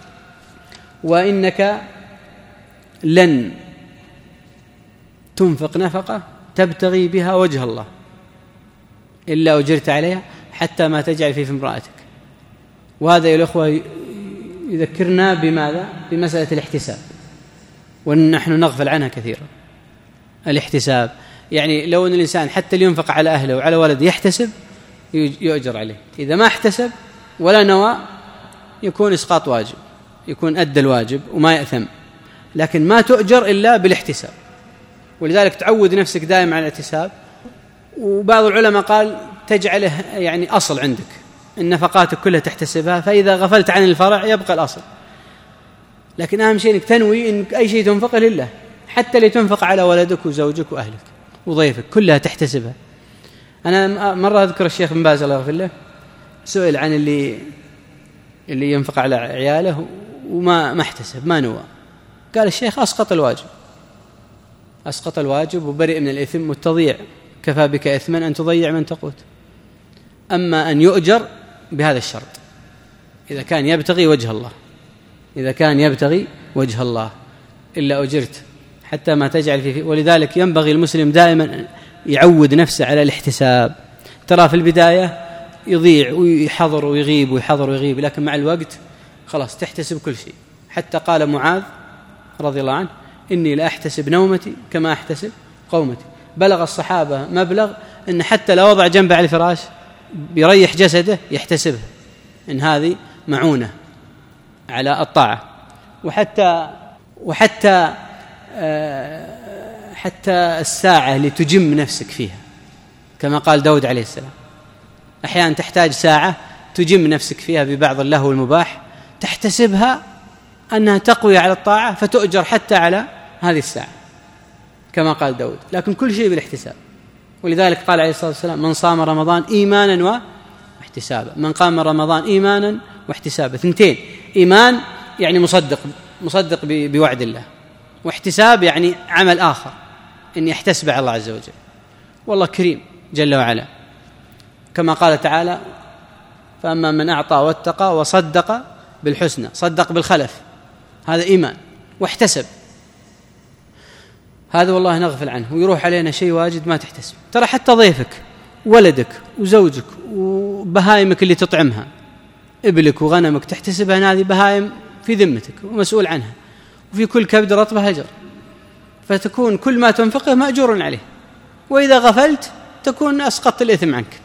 وإنك لن تنفق نفقة تبتغي بها وجه الله إلا أجرت عليها حتى ما تجعل في امرأتك. وهذا يا الأخوة يذكرنا بماذا؟ بمسألة الاحتساب، ونحن نغفل عنها كثيرا. الاحتساب يعني لو أن الإنسان حتى لينفق على أهله وعلى ولده يحتسب يؤجر عليه، إذا ما احتسب ولا نوى يكون إسقاط واجب، يكون أدى الواجب وما يأثم، لكن ما تؤجر إلا بالاحتساب. ولذلك تعود نفسك دائما على الاحتساب. وبعض العلماء قال تجعله يعني أصل عندك، النفقات كلها تحتسبها، فإذا غفلت عن الفرع يبقى الأصل. لكن أهم شيء أنك تنوي أن أي شيء تنفقه لله، حتى لتنفق على ولدك وزوجك وأهلك وضيفك كلها تحتسبها. أنا مرة أذكر الشيخ بن باز الله يغفر له سئل عن اللي اللي ينفق على عياله وما ما احتسب ما نوى. قال الشيخ أسقط الواجب أسقط الواجب وبرئ من الإثم والتضييع، كفى بك إثما أن تضيع من تقوت. أما أن يؤجر بهذا الشرط إذا كان يبتغي وجه الله، إذا كان يبتغي وجه الله إلا أجرت حتى ما تجعل فيه. ولذلك ينبغي المسلم دائما يعود نفسه على الاحتساب. ترى في البداية يضيع ويحضر ويغيب ويحضر ويغيب، لكن مع الوقت خلاص تحتسب كل شيء. حتى قال معاذ رضي الله عنه إني لا أحتسب نومتي كما أحتسب قومتي. بلغ الصحابة مبلغ إن حتى لو وضع جنبه على الفراش بيريح جسده يحتسبه إن هذه معونة على الطاعة. وحتى وحتى حتى الساعة اللي تجم نفسك فيها كما قال داود عليه السلام، أحيانا تحتاج ساعة تجم نفسك فيها ببعض اللهو المباح، تحتسبها أنها تقوي على الطاعة فتؤجر حتى على هذه الساعة كما قال داود. لكن كل شيء بالاحتساب. ولذلك قال عليه الصلاة والسلام من صام رمضان إيمانا واحتسابا، من قام رمضان إيمانا واحتسابا. اثنتين، إيمان يعني مصدق مصدق بوعد الله، واحتساب يعني عمل آخر إن يحتسب على الله عز وجل. والله كريم جل وعلا كما قال تعالى فأما من أعطى واتقى وصدق بالحسنى، صدق بالخلف، هذا إيمان واحتسب. هذا والله نغفل عنه ويروح علينا شيء واجد ما تحتسب. ترى حتى ضيفك ولدك وزوجك وبهائمك اللي تطعمها، إبلك وغنمك، تحتسبها أن هذه بهائم في ذمتك ومسؤول عنها، وفي كل كبد رطبة هجر، فتكون كل ما تنفقه مأجور عليه، وإذا غفلت تكون أسقطت الإثم عنك.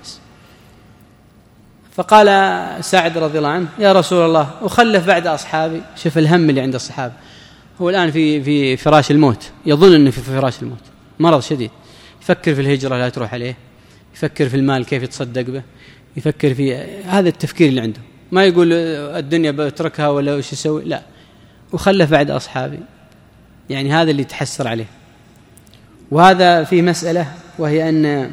فقال سعد رضي الله عنه يا رسول الله أخلف بعد أصحابي. شوف الهم اللي عند الصحابة، هو الآن في في فراش الموت، يظن أنه في فراش الموت، مرض شديد، يفكر في الهجرة لا تروح عليه، يفكر في المال كيف يتصدق به، يفكر في هذا التفكير اللي عنده. ما يقول الدنيا بتركها ولا وش يسوي، لا، وخلف بعد أصحابي، يعني هذا اللي تحسر عليه. وهذا في مسألة، وهي أن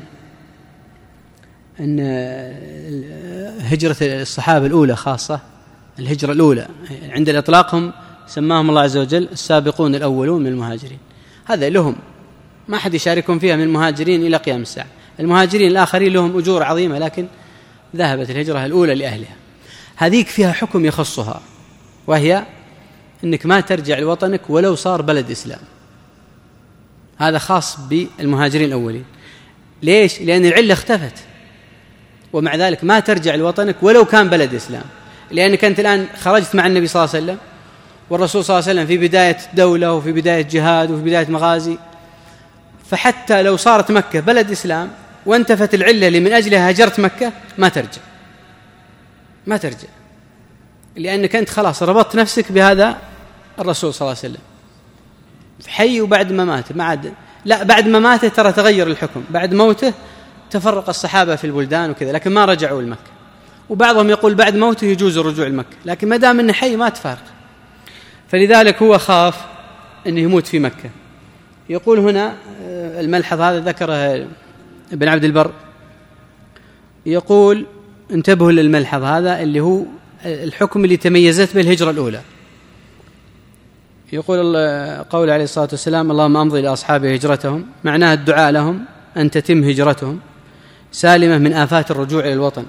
أن هجرة الصحابة الأولى خاصة، الهجرة الأولى عند الإطلاق هم سماهم الله عز وجل السابقون الأولون من المهاجرين، هذا لهم ما حد يشاركهم فيها من المهاجرين إلى قيام الساعة. المهاجرين الآخرين لهم أجور عظيمة، لكن ذهبت الهجرة الأولى لأهلها. هذيك فيها حكم يخصها، وهي أنك ما ترجع لوطنك ولو صار بلد إسلام. هذا خاص بالمهاجرين الأولين. ليش؟ لأن العلة اختفت، ومع ذلك ما ترجع لوطنك ولو كان بلد إسلام، لأنك أنت الآن خرجت مع النبي صلى الله عليه وسلم، والرسول صلى الله عليه وسلم في بداية دولة وفي بداية جهاد وفي بداية مغازي، فحتى لو صارت مكة بلد إسلام وانتفت العلة اللي من أجلها هجرت مكة ما ترجع ما ترجع لأنك أنت خلاص ربطت نفسك بهذا الرسول صلى الله عليه وسلم حي، وبعد ما مات ما عاد، لا، بعد ما مات ترى تغير الحكم، بعد موته تفرق الصحابة في البلدان وكذا، لكن ما رجعوا لمكة. وبعضهم يقول بعد موته يجوز الرجوع لمكة، لكن ما دام انه حي ما تفارق. فلذلك هو خاف انه يموت في مكة. يقول هنا الملحظ هذا ذكره ابن عبد البر، يقول انتبهوا للملحظ هذا اللي هو الحكم اللي تميزت به الهجرة الأولى. يقول قول عليه الصلاة والسلام اللهم أمضي لأصحاب هجرتهم، معناه الدعاء لهم أن تتم هجرتهم سالمة من آفات الرجوع إلى الوطن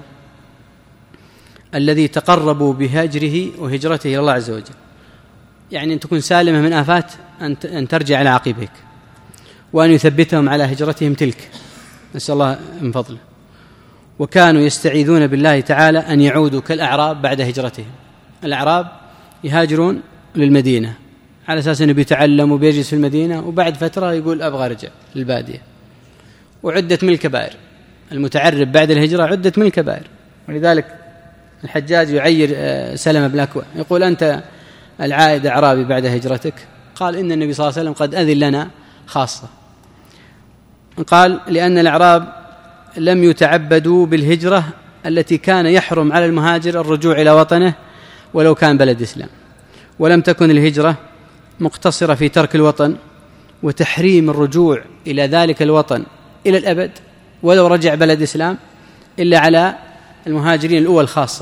الذي تقربوا بهجره وهجرته إلى الله عز وجل، يعني أن تكون سالمة من آفات أن ترجع على عقبيك، وأن يثبتهم على هجرتهم تلك، نسأل الله من فضله. وكانوا يستعيذون بالله تعالى أن يعودوا كالأعراب بعد هجرتهم. الأعراب يهاجرون للمدينة على أساس أنه بيتعلم وبيجلس في المدينة، وبعد فترة يقول أبغى أرجع للبادية، وعدة من الكبائر. المتعرب بعد الهجرة عدة من الكبائر. ولذلك الحجاج يعير سلمة بن الأكوع يقول أنت العائد أعرابي بعد هجرتك؟ قال إن النبي صلى الله عليه وسلم قد أذن لنا خاصة. قال لأن الأعراب لم يتعبدوا بالهجرة التي كان يحرم على المهاجر الرجوع إلى وطنه ولو كان بلد إسلام، ولم تكن الهجرة مقتصرة في ترك الوطن وتحريم الرجوع إلى ذلك الوطن إلى الأبد ولو رجع بلد إسلام إلا على المهاجرين الأول خاصة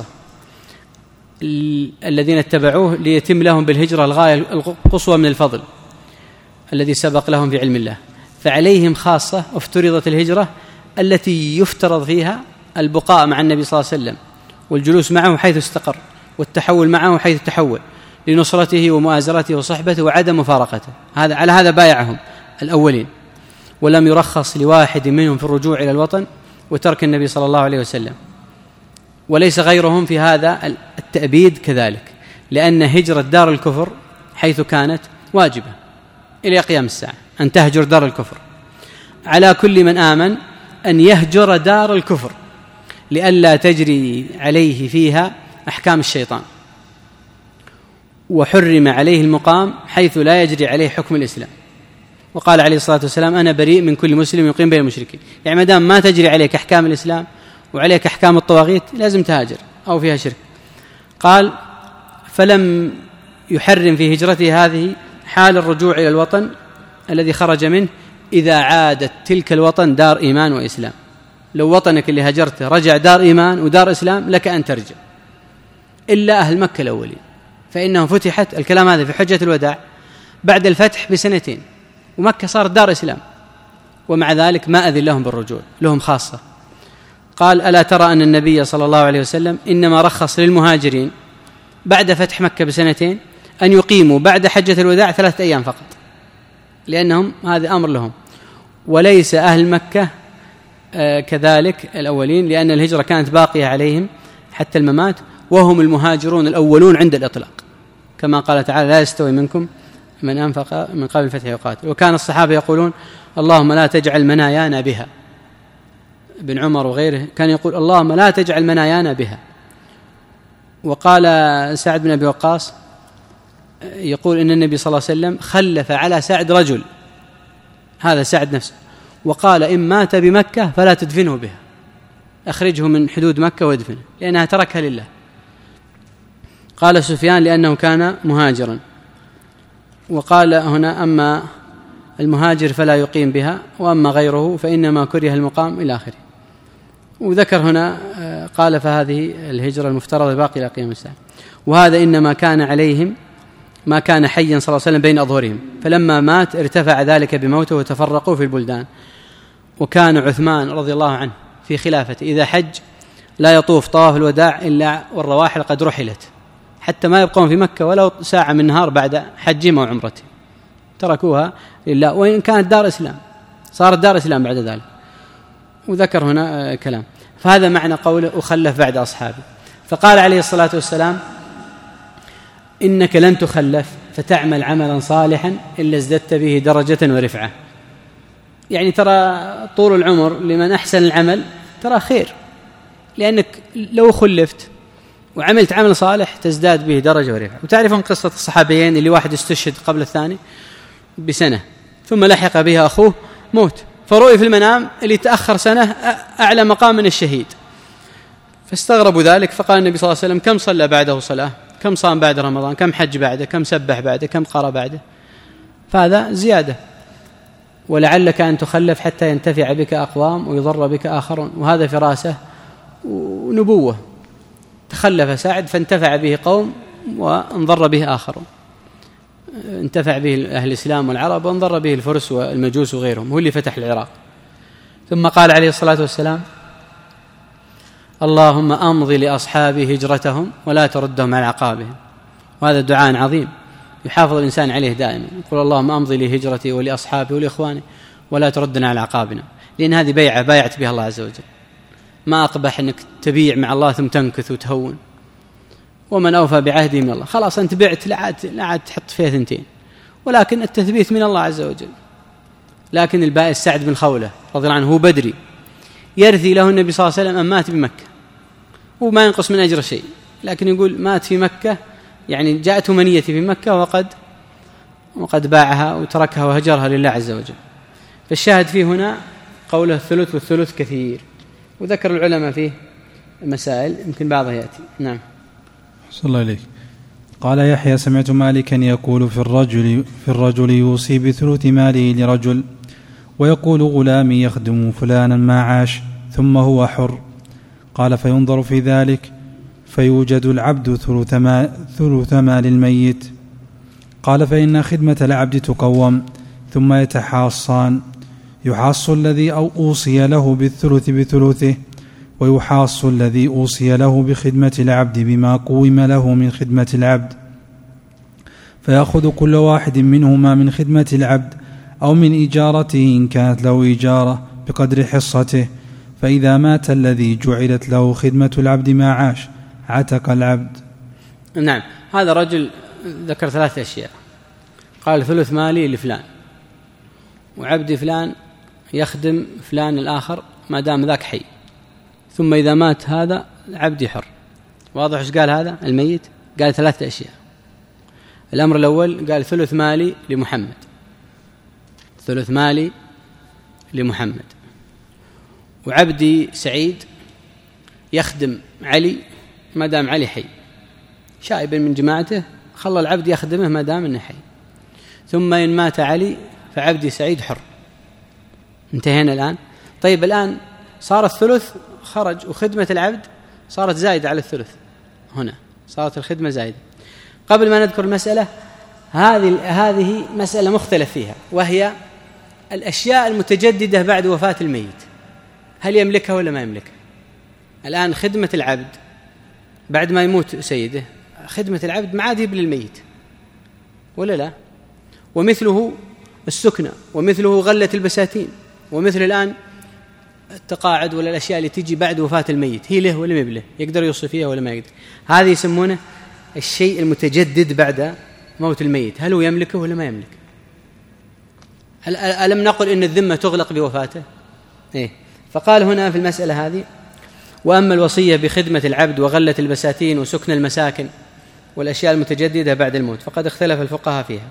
الذين اتبعوه ليتم لهم بالهجرة الغاية القصوى من الفضل الذي سبق لهم في علم الله، فعليهم خاصة افترضت الهجرة التي يفترض فيها البقاء مع النبي صلى الله عليه وسلم والجلوس معه حيث استقر والتحول معه حيث تحول لنصرته ومؤازرته وصحبته وعدم مفارقته. هذا على هذا بايعهم الأولين، ولم يرخص لواحد منهم في الرجوع إلى الوطن وترك النبي صلى الله عليه وسلم، وليس غيرهم في هذا التأبيد كذلك، لأن هجرة دار الكفر حيث كانت واجبة إلى قيام الساعة أن تهجر دار الكفر. على كل من آمن أن يهجر دار الكفر لئلا تجري عليه فيها أحكام الشيطان، وحرم عليه المقام حيث لا يجري عليه حكم الإسلام. وقال عليه الصلاة والسلام أنا بريء من كل مسلم يقيم بين المشركين، يعني ما دام ما تجري عليك أحكام الإسلام وعليك أحكام الطواغيت لازم تهاجر أو فيها شرك. قال فلم يحرم في هجرته هذه حال الرجوع إلى الوطن الذي خرج منه إذا عادت تلك الوطن دار إيمان وإسلام. لو وطنك اللي هجرته رجع دار إيمان ودار إسلام لك أن ترجع، إلا أهل مكة الأولين فإنهم فتحت، الكلام هذا في حجة الوداع بعد الفتح بسنتين، ومكة صارت دار إسلام، ومع ذلك ما أذن لهم بالرجوع، لهم خاصة. قال ألا ترى أن النبي صلى الله عليه وسلم إنما رخص للمهاجرين بعد فتح مكة بسنتين أن يقيموا بعد حجة الوداع ثلاثة أيام فقط، لأنهم هذا أمر لهم، وليس أهل مكة آه كذلك الأولين، لأن الهجرة كانت باقية عليهم حتى الممات، وهم المهاجرون الأولون عند الإطلاق، كما قال تعالى لا يستوي منكم من أنفق من قبل الفتح وقاتل. وكان الصحابة يقولون اللهم لا تجعل منايانا بها، ابن عمر وغيره كان يقول اللهم لا تجعل منايانا بها. وقال سعد بن أبي وقاص يقول إن النبي صلى الله عليه وسلم خلف على سعد رجل، هذا سعد نفسه، وقال إن مات بمكة فلا تدفنه بها، أخرجه من حدود مكة وادفنه، لأنها تركها لله. قال سفيان لأنه كان مهاجرا. وقال هنا أما المهاجر فلا يقيم بها، وأما غيره فإنما كره المقام إلى آخره. وذكر هنا قال فهذه الهجرة المفترضة باقي إلى قيام الساعة. وهذا إنما كان عليهم ما كان حيا صلى الله عليه وسلم بين أظهرهم، فلما مات ارتفع ذلك بموته وتفرقوا في البلدان. وكان عثمان رضي الله عنه في خلافته إذا حج لا يطوف طواف الوداع إلا والرواحل قد رحلت، حتى ما يبقون في مكة ولو ساعة من نهار بعد حجهم وعمرتهم، تركوها لله، وإن كانت دار إسلام صارت دار إسلام بعد ذلك. وذكر هنا كلام، فهذا معنى قوله أخلف بعد أصحابي. فقال عليه الصلاة والسلام إنك لن تخلف فتعمل عملا صالحا إلا ازددت به درجة ورفعة. يعني ترى طول العمر لمن أحسن العمل ترى خير، لأنك لو خلفت وعملت عمل صالح تزداد به درجة ورفعة. وتعرفون قصة الصحابيين اللي واحد استشهد قبل الثاني بسنة ثم لحق بها أخوه موت، فرؤي في المنام اللي تأخر سنة أعلى مقام من الشهيد، فاستغربوا ذلك، فقال النبي صلى الله عليه وسلم كم صلى بعده صلاة، كم صام بعد رمضان، كم حج بعده، كم سبح بعده، كم قرأ بعده، فهذا زيادة. ولعلك أن تخلف حتى ينتفع بك أقوام ويضر بك آخرون، وهذا فراسة ونبوة. تخلف سعد فانتفع به قوم وانضر به آخرون، انتفع به أهل الإسلام والعرب وانضر به الفرس والمجوس وغيرهم، هو اللي فتح العراق. ثم قال عليه الصلاة والسلام اللهم أمضي لأصحابي هجرتهم ولا تردهم على عقابهم. وهذا دعاء عظيم يحافظ الإنسان عليه دائما، يقول اللهم أمضي لي هجرتي ولأصحابي ولإخواني ولا تردنا على عقابنا، لأن هذه بيعة بايعت بها الله عز وجل. ما أقبح أنك تبيع مع الله ثم تنكث وتهون، ومن أوفى بعهده من الله، خلاص أنت بعت لا عاد لا عاد تحط فيها ثنتين، ولكن التثبيت من الله عز وجل. لكن البائس سعد بن خولة رضي الله عنه هو بدري، يرثي له النبي صلى الله عليه وسلم أن مات بمكة وما ينقص من أجر شيء، لكن يقول مات في مكة، يعني جاءته منيتي في مكة وقد وقد باعها وتركها وهجرها لله عز وجل. فالشاهد فيه هنا قوله الثلث والثلث كثير، وذكر العلماء فيه مسائل يمكن بعضها يأتي. نعم. صلى الله عليك. قال يحيى سمعت مالكا يقول في الرجل, في الرجل يوصي بثلث ماله لرجل، ويقول غلامي يخدم فلانا ما عاش ثم هو حر. قال فينظر في ذلك فيوجد العبد ثلث مال, ثلث مال الميت. قال فإن خدمة العبد تقوم ثم يتحاصان، يحاص الذي أوصي له بالثلث بثلثه، ويحاص الذي أوصي له بخدمة العبد بما قوم له من خدمة العبد، فيأخذ كل واحد منهما من خدمة العبد أو من إجارته إن كانت له إجارة بقدر حصته. فإذا مات الذي جعلت له خدمة العبد ما عاش عتق العبد. نعم. هذا رجل ذكر ثلاثة أشياء، قال ثلث مالي لفلان، وعبد فلان يخدم فلان الآخر ما دام ذاك حي، ثم إذا مات هذا عبدي حر. واضح ايش قال هذا الميت؟ قال ثلاثة أشياء. الأمر الأول قال ثلث مالي لمحمد، ثلث مالي لمحمد، وعبدي سعيد يخدم علي ما دام علي حي، شائب من جماعته خلى العبد يخدمه ما دام انه حي، ثم إن مات علي فعبدي سعيد حر. انتهينا الآن. طيب الآن صار الثلث خرج وخدمة العبد صارت زايدة على الثلث، هنا صارت الخدمة زايدة. قبل ما نذكر المسألة هذه هذه مسألة مختلف فيها، وهي الأشياء المتجددة بعد وفاة الميت، هل يملكها ولا ما يملكها؟ الآن خدمة العبد بعد ما يموت سيده، خدمة العبد معادب للميت ولا لا؟ ومثله السكنة، ومثله غلة البساتين، ومثل الآن التقاعد ولا الأشياء اللي تجي بعد وفاة الميت، هي له ولا ما له؟ يقدر يوصي فيها ولا ما يقدر؟ هذه يسمونه الشيء المتجدد بعد موت الميت، هل هو يملكه ولا ما يملك؟ ألم نقل إن الذمة تغلق بوفاته؟ إيه؟ فقال هنا في المسألة هذه: وأما الوصية بخدمة العبد وغلة البساتين وسكن المساكن والأشياء المتجددة بعد الموت فقد اختلف الفقهاء فيها.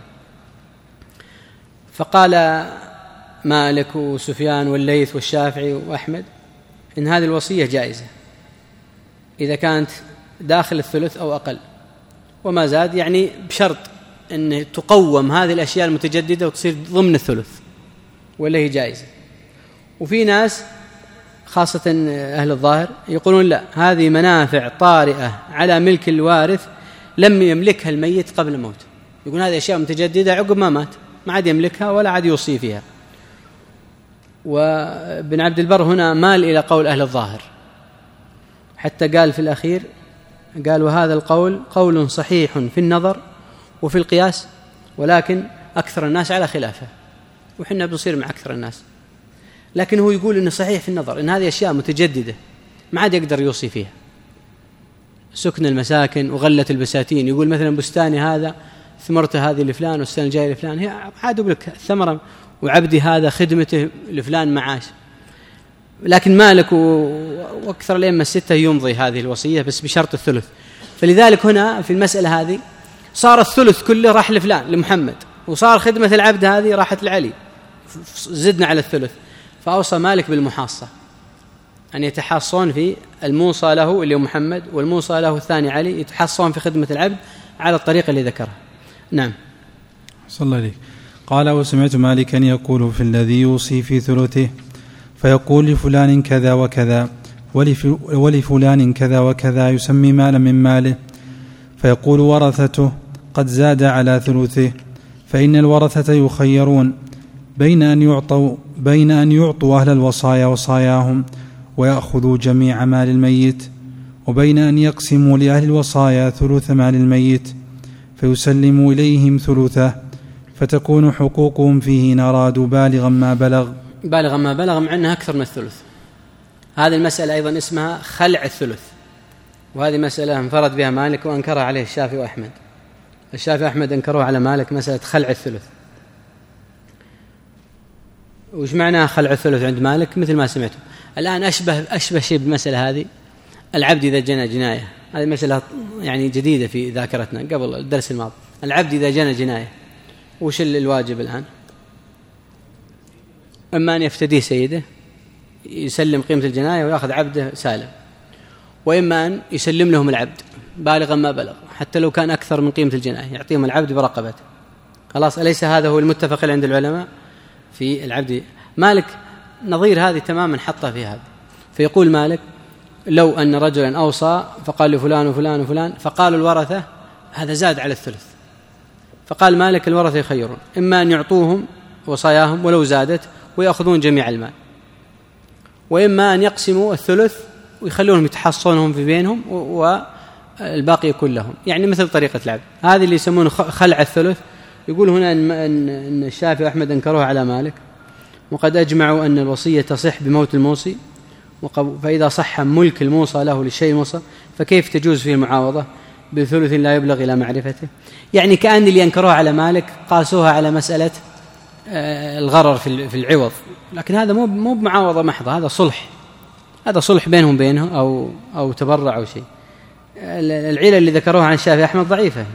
فقال مالك وسفيان والليث والشافعي وأحمد إن هذه الوصية جائزة إذا كانت داخل الثلث أو أقل، وما زاد يعني بشرط أن تقوم هذه الأشياء المتجددة وتصير ضمن الثلث، ولا هي جائزة. وفي ناس خاصة أهل الظاهر يقولون لا، هذه منافع طارئة على ملك الوارث لم يملكها الميت قبل الموت، يقول هذه أشياء متجددة عقب ما مات ما عاد يملكها ولا عاد يوصي فيها. وابن عبد البر هنا مال إلى قول أهل الظاهر، حتى قال في الأخير قال: وهذا القول قول صحيح في النظر وفي القياس، ولكن أكثر الناس على خلافه، وحنا بنصير مع أكثر الناس. لكن هو يقول إنه صحيح في النظر، إن هذه أشياء متجددة ما عاد يقدر يوصي فيها، سكن المساكن وغلة البساتين. يقول مثلا بستاني هذا ثمرته هذه لفلان والسنة الجاية لفلان، هي عاد لك الثمرة، وعبدي هذا خدمته لفلان معاش. لكن مالك وأكثر الأئمة الستة يمضي هذه الوصية بس بشرط الثلث. فلذلك هنا في المسألة هذه صار الثلث كله راح لفلان لمحمد، وصار خدمة العبد هذه راحت لعلي، زدنا على الثلث. فأوصى مالك بالمحاصة، أن يتحاصون في الموصى له اللي هو محمد، والموصى له الثاني علي، يتحاصون في خدمة العبد على الطريقة اللي ذكرها. نعم. صلى الله عليه. قال: وسمعت مالكا يقول في الذي يوصي في ثلثه فيقول لفلان كذا وكذا ولفلان كذا وكذا، يسمي مالا من ماله، فيقول ورثته قد زاد على ثلثه، فإن الورثة يخيرون بين أن يعطوا بين أن يعطوا أهل الوصايا وصاياهم ويأخذوا جميع مال الميت، وبين أن يقسموا لأهل الوصايا ثلث مال الميت فيسلموا إليهم ثلثه، فتكون حقوقهم فيه إن أرادوا بالغا ما بلغ بالغا ما بلغ مع أنها أكثر من الثلث. هذه المسألة أيضا اسمها خلع الثلث، وهذه مسألة انفرد بها مالك وأنكرها عليه الشافعي وأحمد. الشافعي وأحمد أنكروها على مالك مسألة خلع الثلث. وش معناها خلع الثلث عند مالك؟ مثل ما سمعتم الآن أشبه أشبه شيء بالمسألة هذه العبد إذا جنى جناية. هذه مسألة يعني جديدة في ذاكرتنا قبل الدرس الماضي. العبد إذا جنى جناية وش الواجب الآن؟ إما أن يفتدي سيده يسلم قيمة الجناية ويأخذ عبده سالم، وإما أن يسلم لهم العبد بالغا ما بلغ، حتى لو كان أكثر من قيمة الجناية يعطيهم العبد برقبته. خلاص، أليس هذا هو المتفق عند العلماء في العبد؟ مالك نظير هذه تماما حطها في هذا. فيقول مالك: لو أن رجلا أوصى فقال لفلان وفلان وفلان، فقال الورثة هذا زاد على الثلث، فقال مالك: الورثة يخيرون، إما أن يعطوهم وصاياهم ولو زادت ويأخذون جميع المال، وإما أن يقسموا الثلث ويخلونهم يتحصونهم في بينهم والباقي يكون لهم، يعني مثل طريقة العبد. هذه اللي يسمونه خلع الثلث. يقول هنا أن الشافعي وأحمد أنكروها على مالك، وقد أجمعوا أن الوصية تصح بموت الموصي، فإذا صح ملك الموصى له للشيء الموصى فكيف تجوز فيه المعاوضة بثلث لا يبلغ إلى معرفته؟ يعني كأن اللي ينكروها على مالك قاسوها على مسألة الغرر في العوض، لكن هذا مو مو بمعاوضة محضة، هذا صلح، هذا صلح بينهم بينهم أو أو تبرع أو شيء. العلة اللي ذكروها عن الشافعي أحمد ضعيفة.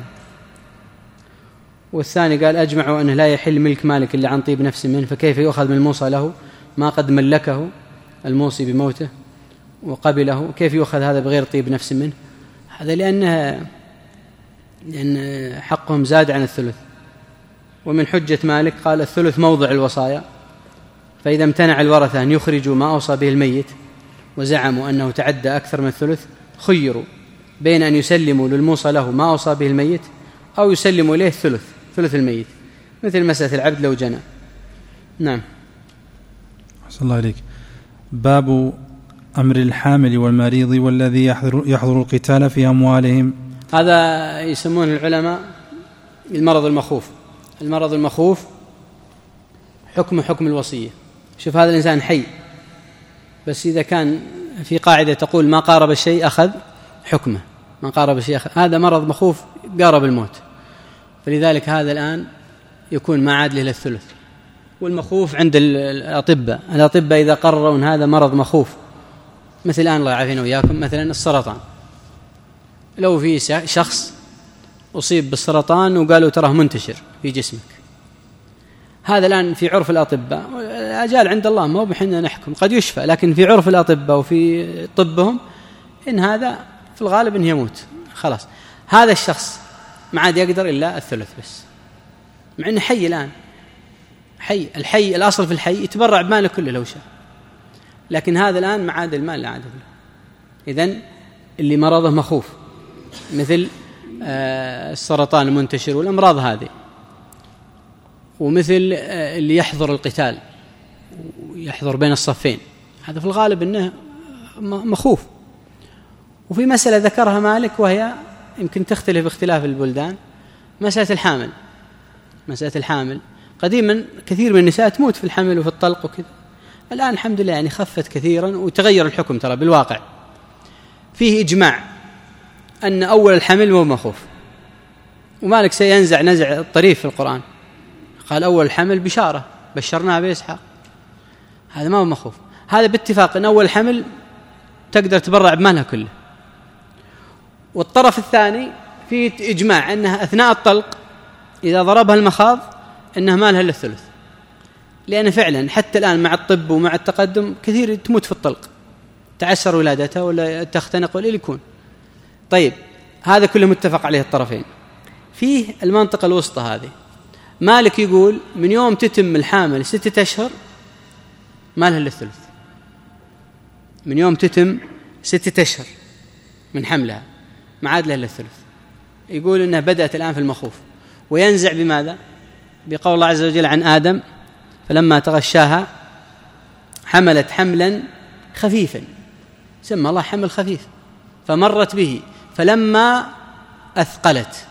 والثاني قال: أجمعوا أنه لا يحل ملك مالك إلا عن طيب نفس منه، فكيف يؤخذ من الموصى له ما قد ملكه الموصي بموته وقبله؟ كيف يؤخذ هذا بغير طيب نفس منه؟ هذا لأنه لأن حقهم زاد عن الثلث. ومن حجة مالك قال: الثلث موضع الوصايا، فإذا امتنع الورثة أن يخرجوا ما أوصى به الميت وزعموا أنه تعدى أكثر من الثلث، خيروا بين أن يسلموا للموصى له ما أوصى به الميت أو يسلموا إليه ثلث ثلث الميت، مثل مسألة العبد لو جنى. نعم. أحسن الله إليك. باب أمر الحامل والمريض والذي يحضر, يحضر القتال في أموالهم. هذا يسمونه العلماء المرض المخوف. المرض المخوف حكم حكم الوصية. شوف، هذا الإنسان حي، بس إذا كان في قاعدة تقول ما قارب الشيء أخذ حكمه، ما قارب الشيء أخذ، هذا مرض مخوف قارب الموت، فلذلك هذا الآن يكون ما عاد له الثلث. والمخوف عند الأطباء الأطباء إذا قرروا أن هذا مرض مخوف، مثل الآن الله يعافينا وإياكم مثلا السرطان، لو في شخص أصيب بالسرطان وقالوا تراه منتشر في جسمك، هذا الآن في عرف الأطباء، الأجال عند الله ما هو بحنا نحكم، قد يشفى، لكن في عرف الأطباء وفي طبهم إن هذا في الغالب إنه يموت خلاص. هذا الشخص ما عاد يقدر إلا الثلث بس، مع إنه حي الآن، حي. الحي الأصل في الحي يتبرع بماله كله لو شاء، لكن هذا الآن ما عاد المال لا عاد له. إذن اللي مرضه مخوف مثل السرطان المنتشر والأمراض هذه، ومثل اللي يحضر القتال ويحضر بين الصفين، هذا في الغالب إنه مخوف. وفي مسألة ذكرها مالك وهي يمكن تختلف باختلاف البلدان، مسألة الحامل. مسألة الحامل قديما كثير من النساء تموت في الحمل وفي الطلق وكذا، الآن الحمد لله يعني خفت كثيرا وتغير الحكم ترى بالواقع. فيه إجماع أن أول الحمل مو مخوف، ومالك سينزع نزع الطريف في القرآن، قال أول الحمل بشارة بشرناها بإسحاق، هذا ما هو مخوف. هذا باتفاق أن أول الحمل تقدر تبرع بمالها كله. والطرف الثاني فيه إجماع أنها أثناء الطلق إذا ضربها المخاض أنها مالها إلا الثلث، لأن فعلا حتى الآن مع الطب ومع التقدم كثير تموت في الطلق، تعسر ولادتها ولا تختنق ولا يكون. طيب هذا كله متفق عليه الطرفين. فيه المنطقة الوسطى هذه، مالك يقول من يوم تتم الحامل ستة أشهر مالها إلا الثلث، من يوم تتم ستة أشهر من حملها ما عاد لها إلا الثلث. يقول إنها بدأت الآن في المخوف، وينزع بماذا؟ بقول الله عز وجل عن آدم فلما تغشاها حملت حملا خفيفا، سمى الله حمل خفيف، فمرت به فلما أثقلت.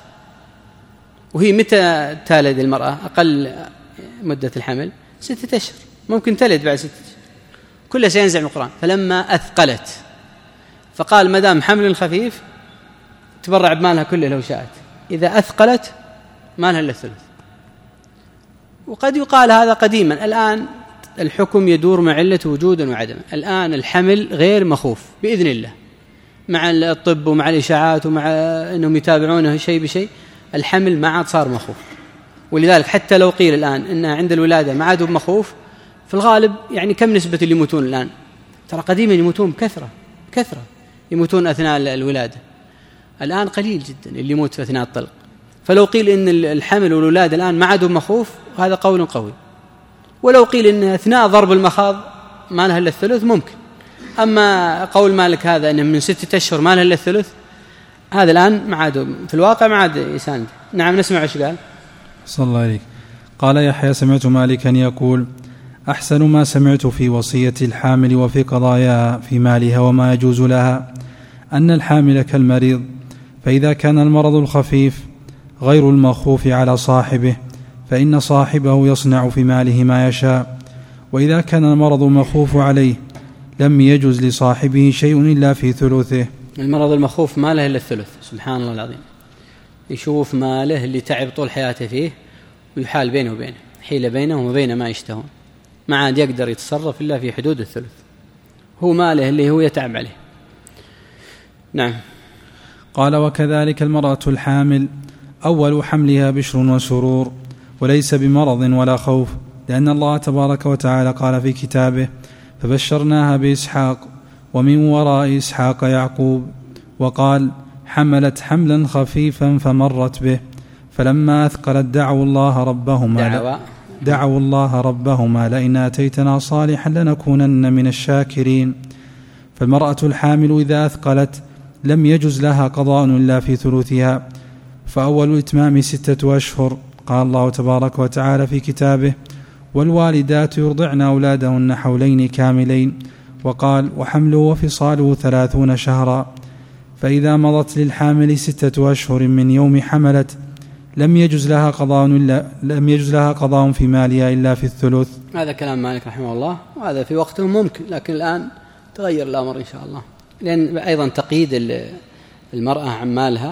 وهي متى تلد المرأة؟ أقل مدة الحمل ستة أشهر، ممكن تلد بعد ستة أشهر، كله سينزع من القرآن. فلما أثقلت، فقال مدام حمل خفيف تبرع بمالها كله لو شاءت، إذا أثقلت مالها إلا الثلث. وقد يقال هذا قديما، الآن الحكم يدور مع علة وجودا وعدما. الآن الحمل غير مخوف بإذن الله، مع الطب ومع الإشاعات ومع أنهم يتابعونه شيء بشيء، الحمل ما عاد صار مخوف. ولذلك حتى لو قيل الآن أن عند الولادة ما عادوا مخوف، في الغالب يعني كم نسبة اللي يموتون الآن؟ ترى قديما يموتون بكثرة كثرة، يموتون أثناء الولادة. الآن قليل جدا اللي يموت في أثناء الطلق. فلو قيل إن الحمل والولادة الآن ما عادوا مخوف هذا قول قوي، ولو قيل إن أثناء ضرب المخاض ما لها إلا الثلث ممكن. أما قول مالك هذا أن من ستة أشهر ما لها إلا الثلث هذا الآن ما عاد في الواقع ما عاد يساند. نعم نسمع ايش قال. صلى الله عليك. قال يحيى سمعت مالكا يقول أحسن ما سمعت في وصية الحامل وفي قضاياها في مالها وما يجوز لها أن الحامل كالمريض، فإذا كان المرض الخفيف غير المخوف على صاحبه فإن صاحبه يصنع في ماله ما يشاء، وإذا كان المرض المخوف عليه لم يجوز لصاحبه شيء إلا في ثلثه. المرض المخوف ما له إلا الثلث. سبحان الله العظيم، يشوف ماله اللي تعب طول حياته فيه ويحال بينه وبينه، حيل بينهم وبين ما يشتهون، ما عاد يقدر يتصرف إلا في حدود الثلث، هو ماله اللي هو يتعب عليه. نعم. قال وكذلك المرأة الحامل أول حملها بشر وسرور وليس بمرض ولا خوف، لأن الله تبارك وتعالى قال في كتابه فبشرناها بإسحاق ومن وراء إسحاق يعقوب، وقال حملت حملا خفيفا فمرت به، فلما أثقلت دعوا الله ربهما دعوا, دعوا الله ربهما لئن آتيتنا صالحا لنكونن من الشاكرين. فالمرأة الحامل إذا أثقلت لم يجز لها قضاء إلا في ثلثها، فأول الإتمام ستة أشهر. قال الله تبارك وتعالى في كتابه والوالدات يرضعن أولادهن حولين كاملين، وقال وحمله وفصاله ثلاثون شهرا. فإذا مضت للحامل ستة أشهر من يوم حملت لم يجز لها قضاء إلا لم يجز لها قضاء في مالها إلا في الثلث. هذا كلام مالك رحمه الله، وهذا في وقته ممكن، لكن الآن تغير الأمر إن شاء الله، لأن أيضا تقييد المرأة عن مالها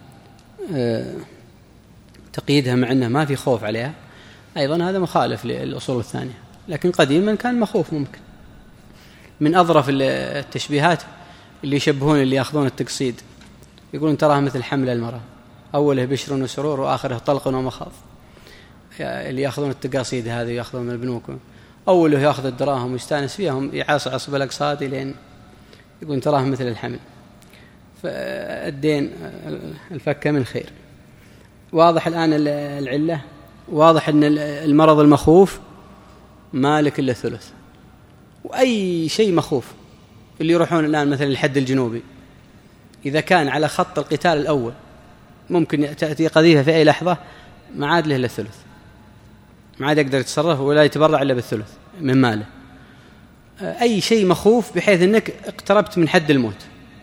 تقييدها مع أنه ما في خوف عليها أيضا هذا مخالف للأصول الثانية، لكن قديما كان مخوف ممكن. من أظرف التشبيهات اللي يشبهون اللي يأخذون التقصيد، يقولون تراها مثل حمل المرأة، أوله بشر وسرور وآخره طلق ومخاض. اللي يأخذون التقاصيد هذه يأخذون من البنوك، أوله يأخذ الدراهم ويستانس فيهم يعصعص بالأقساط لين يقولون تراها مثل الحمل. فالدين الفكة من خير. واضح الآن العلة، واضح أن المرض المخوف مالك إلا الثلث، وأي شيء مخوف اللي يروحون الآن مثل الحد الجنوبي إذا كان على خط القتال الأول ممكن تأتي قذيفة في أي لحظة ما عاد له إلا الثلث، ما عاد يقدر يتصرف ولا يتبرع إلا بالثلث من ماله. أي شيء مخوف بحيث أنك اقتربت من حد الموت،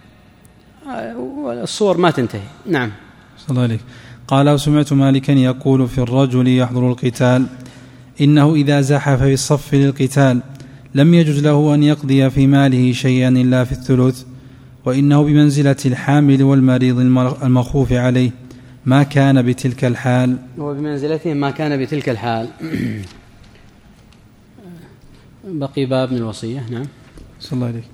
الصور ما تنتهي. نعم. صلى الله عليه. قال وسمعت مالكا يقول في الرجل يحضر القتال إنه إذا زحف في الصف للقتال لم يجوز له أن يقضي في ماله شيئا إلا في الثلث، وإنه بمنزلة الحامل والمريض المخوف عليه ما كان بتلك الحال. هو بمنزلته ما كان بتلك الحال. بقي باب من الوصية. نعم. صلى الله عليه.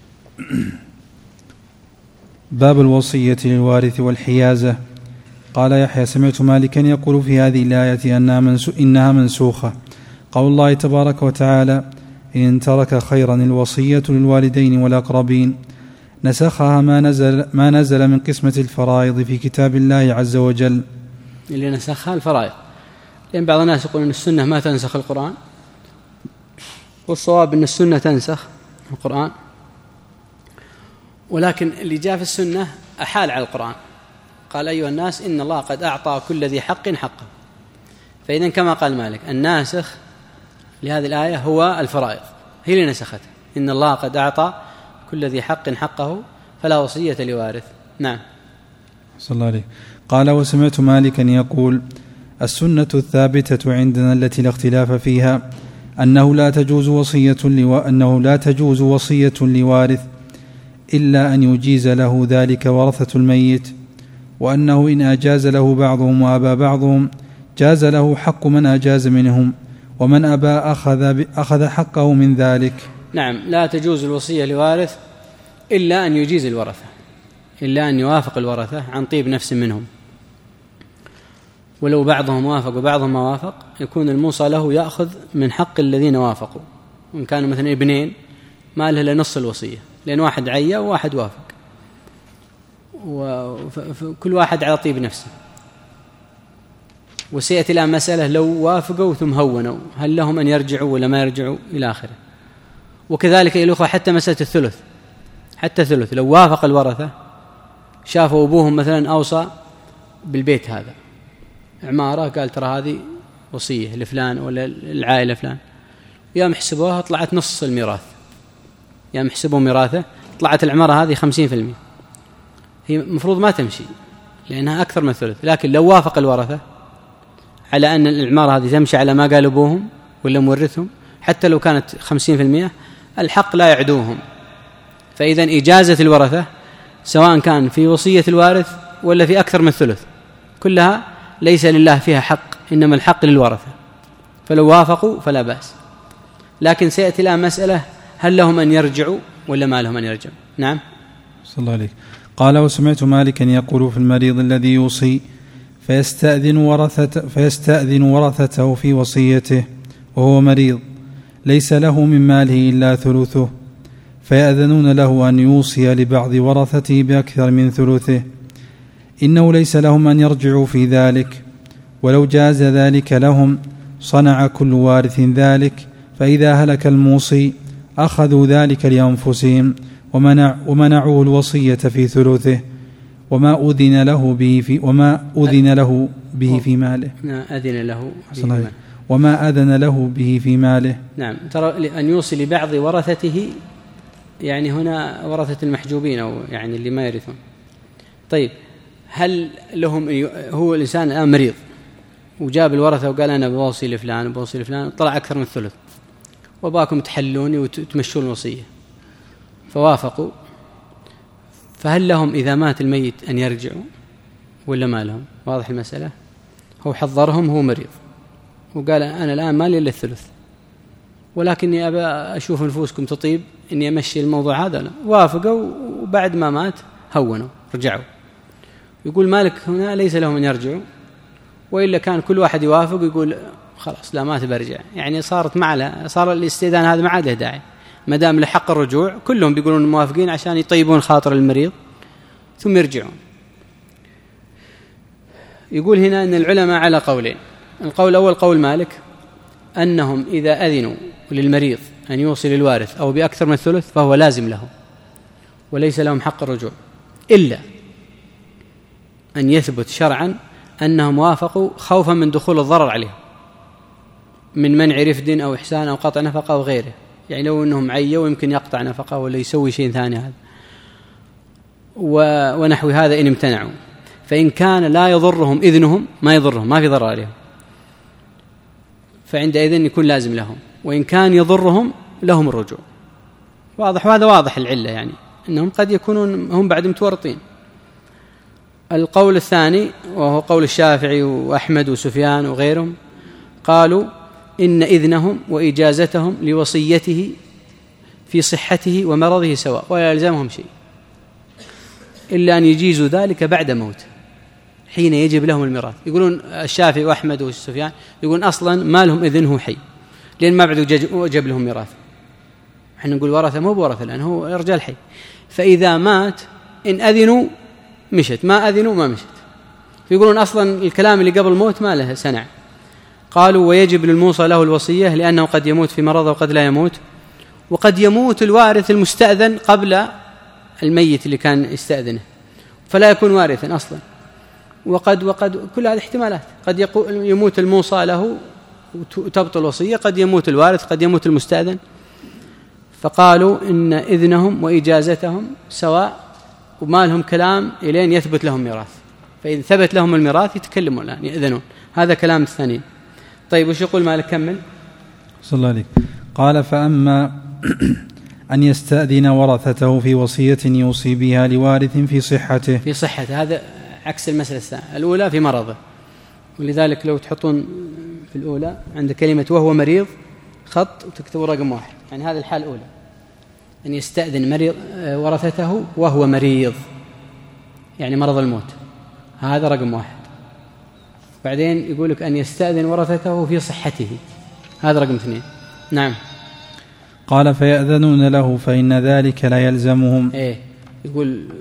باب الوصية للوارث والحيازة. قال يحيى سمعت مالكا يقول في هذه الآية إنها منسوخة، قول الله تبارك وتعالى إن ترك خيرا الوصية للوالدين والأقربين، نسخها ما نزل, ما نزل من قسمة الفرائض في كتاب الله عز وجل. اللي نسخها الفرائض، لأن بعض الناس يقول أن السنة ما تنسخ القرآن، والصواب أن السنة تنسخ القرآن، ولكن اللي جاء في السنة أحال على القرآن، قال أيها الناس إن الله قد أعطى كل ذي حق حقه. فإذن كما قال مالك الناسخ لهذه الآية هو الفرائض، هي اللي نسخته، إن الله قد أعطى كل ذي حق حقه فلا وصية لوارث. نعم. صلى الله عليه. قال وسمعت مالكا يقول السنة الثابتة عندنا التي لا اختلاف فيها أنه لا تجوز وصية لو... أنه لا تجوز وصية لوارث إلا أن يجيز له ذلك ورثة الميت، وأنه إن أجاز له بعضهم وأبى بعضهم جاز له حق من أجاز منهم، ومن أبى أخذ, ب... أخذ حقه من ذلك. نعم. لا تجوز الوصية لوارث إلا أن يجيز الورثة، إلا أن يوافق الورثة عن طيب نفس منهم، ولو بعضهم وافق وبعضهم ما وافق يكون الموصى له يأخذ من حق الذين وافقوا، وإن كانوا مثلا ابنين ما له لنص الوصية، لأن واحد عيا وواحد وافق. وكل واحد على طيب نفسه. وسيأتي الآن مسألة لو وافقوا ثم هونوا هل لهم أن يرجعوا ولا ما يرجعوا إلى آخره. وكذلك يا الأخوة حتى مسألة الثلث، حتى الثلث لو وافق الورثة، شافوا أبوهم مثلا أوصى بالبيت هذا عمارة، قال ترى هذه وصية لفلان ولا العائلة فلان، يوم حسبوها طلعت نص الميراث، يوم حسبوا ميراثه طلعت العمارة هذه خمسين في المئة، هي مفروض ما تمشي لأنها أكثر من الثلث. لكن لو وافق الورثة على أن العمارة هذه تمشي على ما قال أبوهم ولا مورثهم حتى لو كانت خمسين في المئة، الحق لا يعدوهم. فإذا إجازة الورثة سواء كان في وصية الوارث ولا في أكثر من الثلث كلها ليس لله فيها حق، إنما الحق للورثة، فلو وافقوا فلا بأس. لكن سيأتي الآن مسألة هل لهم أن يرجعوا ولا ما لهم أن يرجعوا. نعم. صلى الله عليك. قال وسمعت مالكا يقول في المريض الذي يوصي فيستأذن ورثته, فيستأذن ورثته في وصيته وهو مريض ليس له من ماله إلا ثلثه، فيأذنون له أن يوصي لبعض ورثته بأكثر من ثلثه، إنه ليس لهم أن يرجعوا في ذلك، ولو جاز ذلك لهم صنع كل وارث ذلك، فإذا هلك الموصي أخذوا ذلك لأنفسهم ومنع ومنعوا الوصية في ثلثه وما أذن له به في وما أذن له به في ماله أذن له وما أذن له به في ماله. نعم. ترى أن يوصي لبعض ورثته يعني هنا ورثة المحجوبين أو يعني اللي ما يرثون. طيب هل لهم، هو الإنسان الآن مريض وجاب الورثة وقال أنا بوصي لفلان بوصي لفلان، طلع أكثر من الثلث وباكم تحلوني وتمشون الوصية، فوافقوا، فهل لهم إذا مات الميت أن يرجعوا ولا ما لهم؟ واضح المسألة؟ هو حضرهم، هو مريض وقال أنا الآن مالي إلا الثلث، ولكني أبى أشوف نفوسكم تطيب إني أمشي الموضوع هذا. لا، وافقوا وبعد ما مات هونوا رجعوا. يقول مالك هنا ليس لهم أن يرجعوا، وإلا كان كل واحد يوافق ويقول خلاص لا ما تبرجع، يعني صارت معله صار الاستئذان هذا ما عاد له داعي، ما دام له حق الرجوع كلهم بيقولون موافقين عشان يطيبون خاطر المريض ثم يرجعون. يقول هنا أن العلماء على قولين. القول الأول قول مالك أنهم إذا أذنوا للمريض أن يوصي للوارث أو بأكثر من الثلث فهو لازم لهم وليس لهم حق الرجوع، إلا أن يثبت شرعا أنهم وافقوا خوفا من دخول الضرر عليهم من منع رفد أو إحسان أو قطع نفقة أو غيره، يعني لو أنهم عيوا يمكن يقطع نفقة ولا يسوي شيء ثاني هذا ونحو هذا إن امتنعوا. فإن كان لا يضرهم إذنهم، ما يضرهم ما في ضرر عليهم، فعندئذ يكون لازم لهم، وإن كان يضرهم لهم الرجوع. واضح؟ وهذا واضح العلة، يعني أنهم قد يكونون هم بعد متورطين. القول الثاني وهو قول الشافعي وأحمد وسفيان وغيرهم، قالوا إن إذنهم وإجازتهم لوصيته في صحته ومرضه سواء ولا يلزمهم شيء إلا أن يجيزوا ذلك بعد موت حين يجب لهم الميراث. يقولون الشافعي وأحمد وسفيان يقولون أصلا ما لهم إذن هو حي، لأن ما بعد وجب لهم ميراث. احنا نقول ورثة مو بورثة لأنه هو رجال حي، فإذا مات إن أذنوا مشت، ما أذنوا ما مشت. فيقولون أصلا الكلام اللي قبل الموت ما له سنع. قالوا ويجب للموصى له الوصية لأنه قد يموت في مرضه وقد لا يموت، وقد يموت الوارث المستأذن قبل الميت اللي كان يستأذنه فلا يكون وارثا أصلا، وقد وقد كل هذه احتمالات، قد يموت الموصى له وتبطل الوصية، قد يموت الوارث، قد يموت المستأذن. فقالوا إن إذنهم وإجازتهم سواء وما لهم كلام إلين يثبت لهم ميراث، فإذا ثبت لهم الميراث يتكلمون الآن يأذنون. هذا كلام الثاني. طيب وش يقول مالك؟ كمل. صلى الله عليك. قال فأما أن يستأذن ورثته في وصية يوصي بها لوارث في صحته في صحته هذا عكس المسألة الثانية، الأولى في مرضه، ولذلك لو تحطون في الأولى عند كلمة وهو مريض خط وتكتبوا رقم واحد، يعني هذه الحالة الأولى أن يستأذن مريض ورثته وهو مريض يعني مرض الموت، هذا رقم واحد. بعدين يقولك أن يستأذن ورثته في صحته، هذا رقم اثنين. نعم. قال فيأذنون له فإن ذلك لا يلزمهم. إيه يقول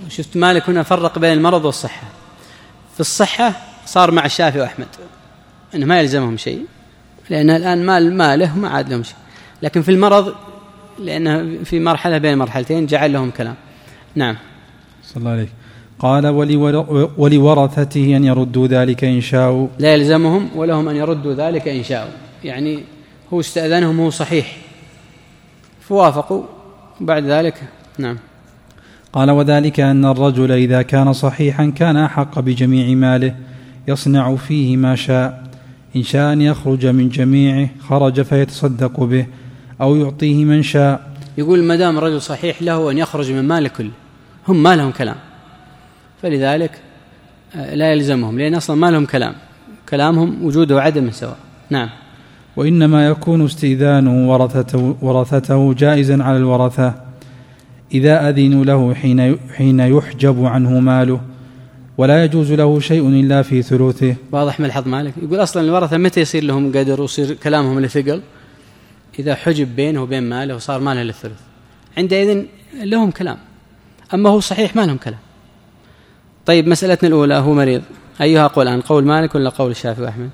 شفت مالك هنا فرق بين المرض والصحة. في الصحة صار مع الشافعي وأحمد أنه ما يلزمهم شيء لأن الآن مال ماله ما عاد لهم شيء، لكن في المرض لأنه في مرحلة بين مرحلتين جعل لهم كلام. نعم. صلى الله عليه. قال ولورثته أن يردوا ذلك إن شاءوا. لا يلزمهم ولهم أن يردوا ذلك إن شاءوا، يعني هو استأذنهم هو صحيح فوافقوا بعد ذلك. نعم. قال وذلك أن الرجل إذا كان صحيحا كان أحق بجميع ماله يصنع فيه ما شاء، إن شاء أن يخرج من جميعه خرج فيتصدق به أو يعطيه من شاء. يقول ما دام الرجل صحيح له أن يخرج من ماله كله، هم ما لهم كلام، فلذلك لا يلزمهم لأن أصلا ما لهم كلام، كلامهم وجوده وعدم سواء. نعم. وإنما يكون استئذانه ورثته, ورثته جائزا على الورثة إذا أذنوا له حين, حين يحجب عنه ماله، ولا يجوز له شيء إلا في ثلثه. واضح ملحظ مالك. يقول أصلا الورثة متى يصير لهم قدر ويصير كلامهم لثقل؟ إذا حجب بينه وبين ماله وصار ماله للثلث، عندئذ لهم كلام، أما هو صحيح ما لهم كلام. طيب مسألتنا الأولى هو مريض، أيها قول الآن، قول مالك ولا قول الشافعي وأحمد؟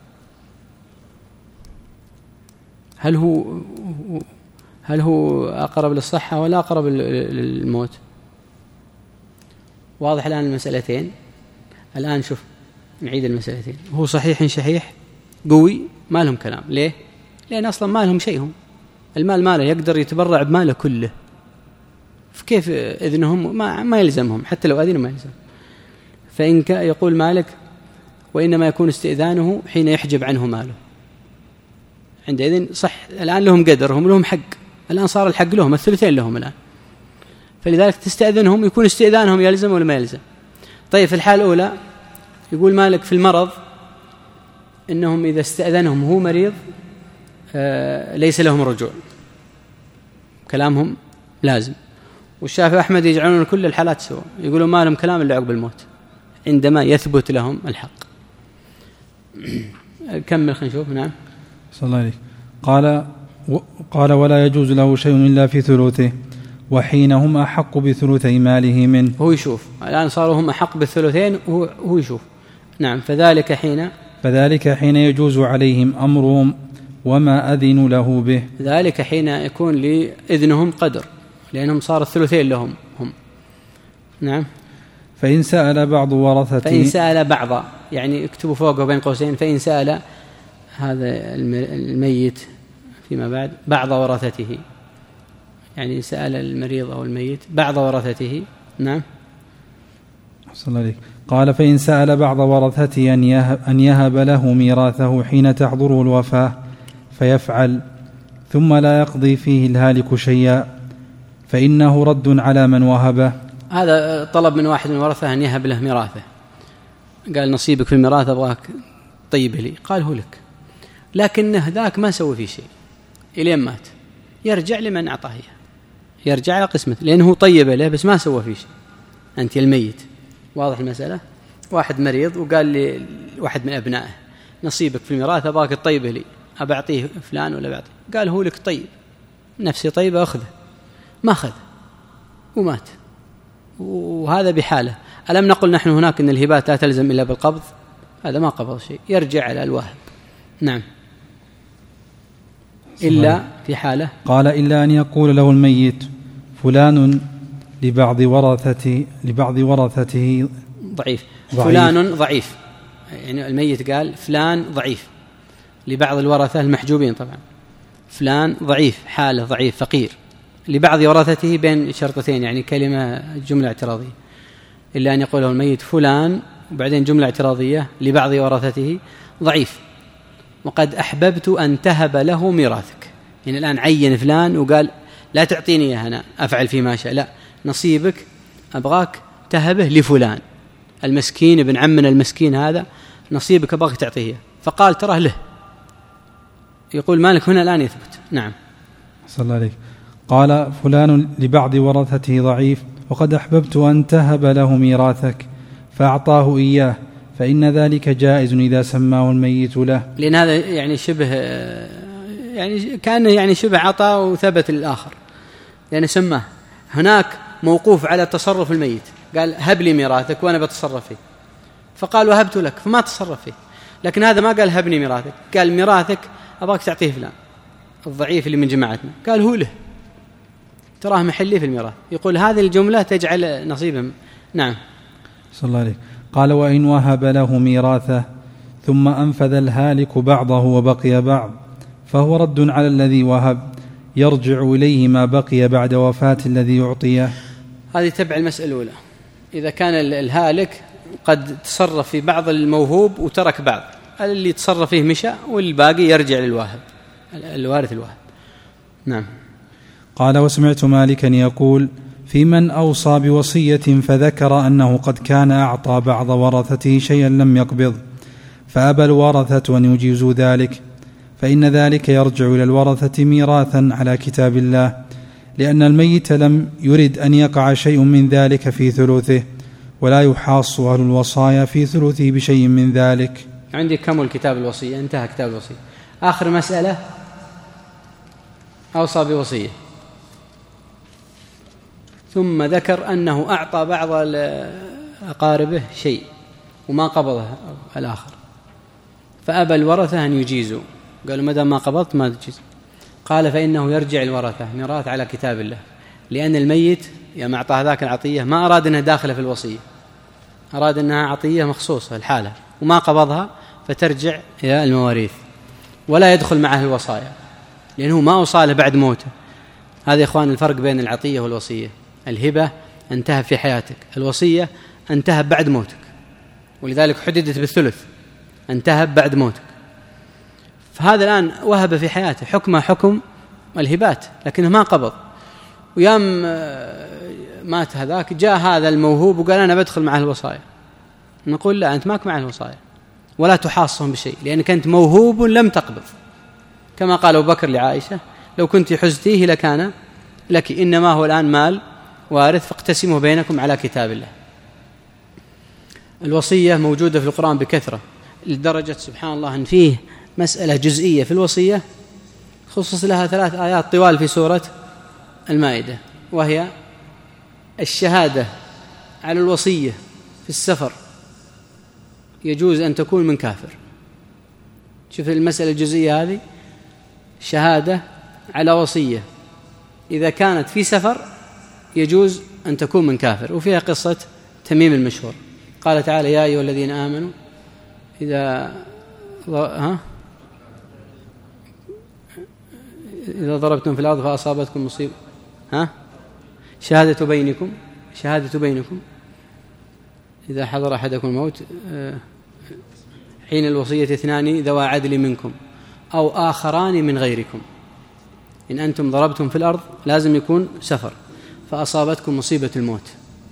هل هو هل هو أقرب للصحة ولا أقرب للموت؟ واضح الآن المسألتين. الآن شوف نعيد المسألتين. هو صحيح شحيح قوي ما لهم كلام. ليه؟ لأن أصلا ما لهم شيء، هم المال ماله يقدر يتبرع بماله كله، فكيف إذنهم ما, ما يلزمهم، حتى لو أذنوا ما يلزم. فإن يقول مالك وإنما يكون استئذانه حين يحجب عنه ماله، عندئذ صح الآن لهم قدر، هم لهم حق، الآن صار الحق لهم، الثلثين لهم الآن، فلذلك تستأذنهم يكون استئذانهم يلزم ولا ما يلزم. طيب في الحالة الأولى يقول مالك في المرض إنهم إذا استأذنهم هو مريض آه ليس لهم رجوع، كلامهم لازم. والشافعي أحمد يجعلون كل الحالات سواء، يقولون ما لهم كلام إلا عقب الموت عندما يثبت لهم الحق. كمل خلينا نشوف. نعم. صلى الله عليه. قال قال ولا يجوز له شيء إلا في ثلثه وحين هم أحق بثلثي ماله منه. هو يشوف الآن صاروا هم أحق بالثلثين وهو هو يشوف. نعم. فذلك حين فذلك حين يجوز عليهم أمرهم وما أذنوا له به. ذلك حين يكون لإذنهم قدر، لأنهم صار الثلثين لهم هم. نعم. فإن سأل بعض ورثته فإن سأل بعض، يعني اكتبوا فوقه بين قوسين، فإن سأل هذا الميت فيما بعد بعض ورثته، يعني سأل المريض أو الميت بعض ورثته. نعم. صلى الله عليه. قال فإن سأل بعض ورثته أن يهب, أن يهب له ميراثه حين تحضره الوفاة فيفعل ثم لا يقضي فيه الهالك شيئا فإنه رد على من وهبه. هذا طلب من واحد من ورثه أن يهب له ميراثه، قال نصيبك في الميراث أبغاك طيب لي، قال هو لك، لكنه ذاك ما سوى فيه شيء إلين مات، يرجع لمن أعطاه إياه، يرجع على قسمته، لأنه طيب له بس ما سوى فيه شيء. أنت الميت، واضح المسألة؟ واحد مريض وقال لي واحد من أبنائه نصيبك في الميراث أبغاك الطيب لي، أبعطيه فلان ولا بعطيه، قال هو لك طيب، نفسي طيبة أخذه، ما أخذ ومات، وهذا بحاله. ألم نقل نحن هناك أن الهبات لا تلزم إلا بالقبض؟ هذا ما قبض شيء، يرجع على الواهب. نعم. إلا في حالة قال إلا أن يقول له الميت فلان لبعض ورثته لبعض ورثته ضعيف. ضعيف فلان ضعيف، يعني الميت قال فلان ضعيف لبعض الورثة المحجوبين، طبعا فلان ضعيف، حاله ضعيف فقير، لبعض ورثته بين شرطتين، يعني كلمة جملة اعتراضية. إلا أن يقول له الميت فلان وبعدين جملة اعتراضية لبعض ورثته ضعيف وقد أحببت أن تهب له ميراثك، يعني الآن عين فلان وقال لا تعطيني إياه أنا أفعل فيه ما شاء، لا، نصيبك أبغاك تهبه لفلان المسكين ابن عمنا المسكين هذا، نصيبك أبغاك تعطيه، فقال ترى له، يقول مالك هنا الآن يثبت. نعم. صلى الله عليه. قال فلان لبعض ورثته ضعيف وقد أحببت أن تهب له ميراثك فأعطاه إياه، فإن ذلك جائز إذا سماه الميت له، لأن هذا يعني شبه يعني كأنه يعني شبه عطاء وثبت للآخر، لأن سماه هناك موقوف على تصرف الميت، قال هب لي ميراثك وأنا بتصرف فيه، فقال وهبت لك، فما تصرف فيه. لكن هذا ما قال هبني ميراثك، قال ميراثك أبغاك تعطيه فلان الضعيف اللي من جماعتنا، قال هو له، تراه محلي في الميراث. يقول هذه الجملة تجعل نصيبهم. نعم. صلى الله عليه. قال وإن وهب له ميراثه ثم أنفذ الهالك بعضه وبقي بعض فهو رد على الذي وهب، يرجع إليه ما بقي بعد وفاة الذي يعطيه. هذه تبع المسألة الأولى. إذا كان الهالك قد تصرف في بعض الموهوب وترك بعض، اللي تصرف فيه مشى والباقي يرجع للواهب، الوارث الواهب. نعم. قال وسمعت مالكا يقول في من أوصى بوصية فذكر أنه قد كان أعطى بعض ورثته شيئا لم يقبض فأبى الورثة أن يجيزوا ذلك، فإن ذلك يرجع إلى الورثة ميراثا على كتاب الله، لأن الميت لم يرد أن يقع شيء من ذلك في ثلثه، ولا يحاص أهل الوصايا في ثلثه بشيء من ذلك. عندي كمل كتاب الوصية، انتهى كتاب الوصية. آخر مسألة أوصى بوصية ثم ذكر أنه أعطى بعض أقاربه شيء وما قبضه الآخر، فأبى الورثة أن يجيزوا، قالوا مدى ما قبضت ما تجيز. قال فإنه يرجع الورثة ميراث على كتاب الله، لأن الميت يوم أعطى ذاك العطية ما أراد أنها داخلة في الوصية، أراد أنها عطية مخصوصة الحالة وما قبضها، فترجع إلى المواريث ولا يدخل معه الوصايا، لأنه ما أوصاله بعد موته. هذا يا إخوان الفرق بين العطية والوصية. الهبة انتهى في حياتك، الوصية انتهى بعد موتك، ولذلك حددت بالثلث، انتهى بعد موتك. فهذا الآن وهب في حياته، حكمه حكم الهبات لكنه ما قبض، ويام مات هذاك جاء هذا الموهوب وقال أنا بدخل معه الوصايا، نقول لا، أنت ماك معه الوصايا ولا تحاصهم بشيء، لأنك أنت موهوب لم تقبض، كما قال أبو بكر لعائشة لو كنت حزتيه لكان لك، إنما هو الآن مال وارث فاقتسموا بينكم على كتاب الله. الوصية موجودة في القرآن بكثرة، لدرجة سبحان الله أن فيه مسألة جزئية في الوصية خصص لها ثلاث آيات طوال في سورة المائدة، وهي الشهادة على الوصية في السفر يجوز أن تكون من كافر. شوف المسألة الجزئية هذه، شهادة على وصية إذا كانت في سفر يجوز أن تكون من كافر، وفيها قصة تميم المشهور. قال تعالى يا أيها الذين آمنوا إذا ها إذا ضربتم في الأرض فأصابتكم مصيبة ها شهادة بينكم شهادة بينكم إذا حضر أحدكم الموت حين الوصية اثنان ذوى عدل منكم أو آخران من غيركم. إن أنتم ضربتم في الأرض لازم يكون سفر فأصابتكم مصيبة الموت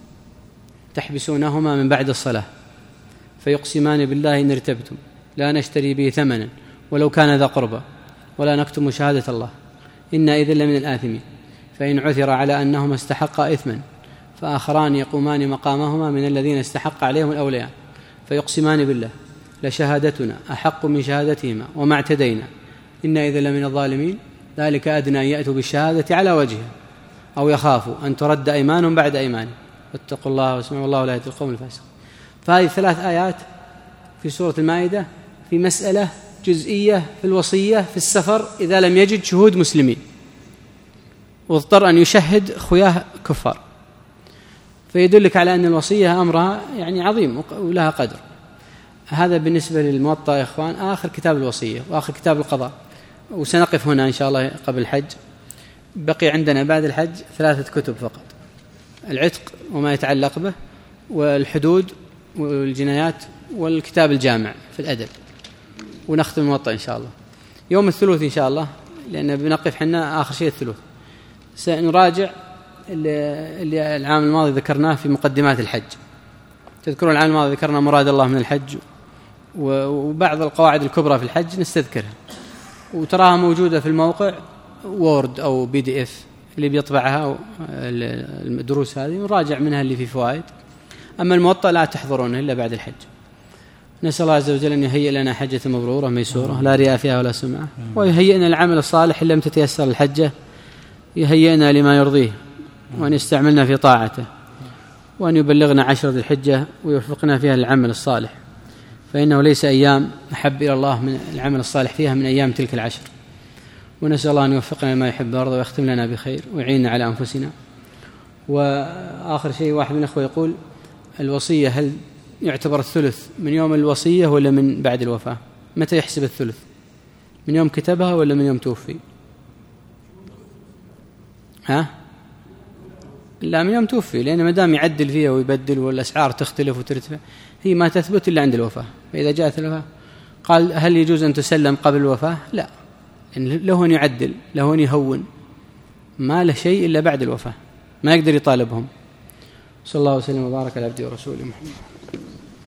تحبسونهما من بعد الصلاة فيقسمان بالله إن ارتبتم لا نشتري به ثمنا ولو كان ذا قربى ولا نكتم شهادة الله إنا إذن لمن الآثمين فإن عثر على أنهما استحقا إثما فآخران يقومان مقامهما من الذين استحق عليهم الأوليان فيقسمان بالله لشهادتنا أحق من شهادتهما وما اعتدينا إنا إذن لمن الظالمين ذلك أدنى أن يأتوا بالشهادة على وجهها أو يخافوا أن ترد أيمان بعد أيمان واتقوا الله واسمعوا الله ولا يهدي القوم الفاسقين. فهذه ثلاث آيات في سورة المائدة في مسألة جزئية في الوصية في السفر إذا لم يجد شهود مسلمين واضطر أن يشهد خوياه كفار، فيدلك على أن الوصية أمرها يعني عظيم ولها قدر. هذا بالنسبة للموطأ يا إخوان. آخر كتاب الوصية وآخر كتاب القضاء، وسنقف هنا إن شاء الله قبل الحج. بقي عندنا بعد الحج ثلاثة كتب فقط: العتق وما يتعلق به، والحدود والجنايات، والكتاب الجامع في الأدب، ونختم الموطأ إن شاء الله يوم الثلوث إن شاء الله، لأن بنقف حنا آخر شيء الثلوث. سنراجع اللي العام الماضي ذكرناه في مقدمات الحج. تذكرون العام الماضي ذكرنا مراد الله من الحج وبعض القواعد الكبرى في الحج نستذكرها، وتراها موجودة في الموقع وورد أو بي دي اف اللي بيطبعها الدروس هذه، ونراجع منها اللي في فوائد. أما الموطأ لا تحضرونه إلا بعد الحج. نسأل الله عز وجل أن يهيئ لنا حجة مبرورة ميسورة لا رياء فيها ولا سمعة، ويهيئنا العمل الصالح إن لم تتيسر الحجة، يهيئنا لما يرضيه وأن يستعملنا في طاعته، وأن يبلغنا عشر ذي الحجة ويوفقنا فيها للعمل الصالح، فإنه ليس أيام أحب إلى الله من العمل الصالح فيها من أيام تلك العشر. ونسأل الله أن يوفقنا لما يحب ويرضى ويختم لنا بخير ويعيننا على أنفسنا. وآخر شيء، واحد من الأخوة يقول: الوصية هل يعتبر الثلث من يوم الوصية ولا من بعد الوفاة؟ متى يحسب الثلث؟ من يوم كتبها ولا من يوم توفي؟ ها؟ لا، من يوم توفي، لأن ما دام يعدل فيها ويبدل والأسعار تختلف وترتفع هي ما تثبت إلا عند الوفاة. فإذا جاءت الوفاة قال: هل يجوز أن تسلم قبل الوفاة؟ لا، إن له أن يعدل، له أن يهون، ما له شيء إلا بعد الوفاة، ما يقدر يطالبهم. صلى الله وسلم وبارك على عبده ورسوله محمد.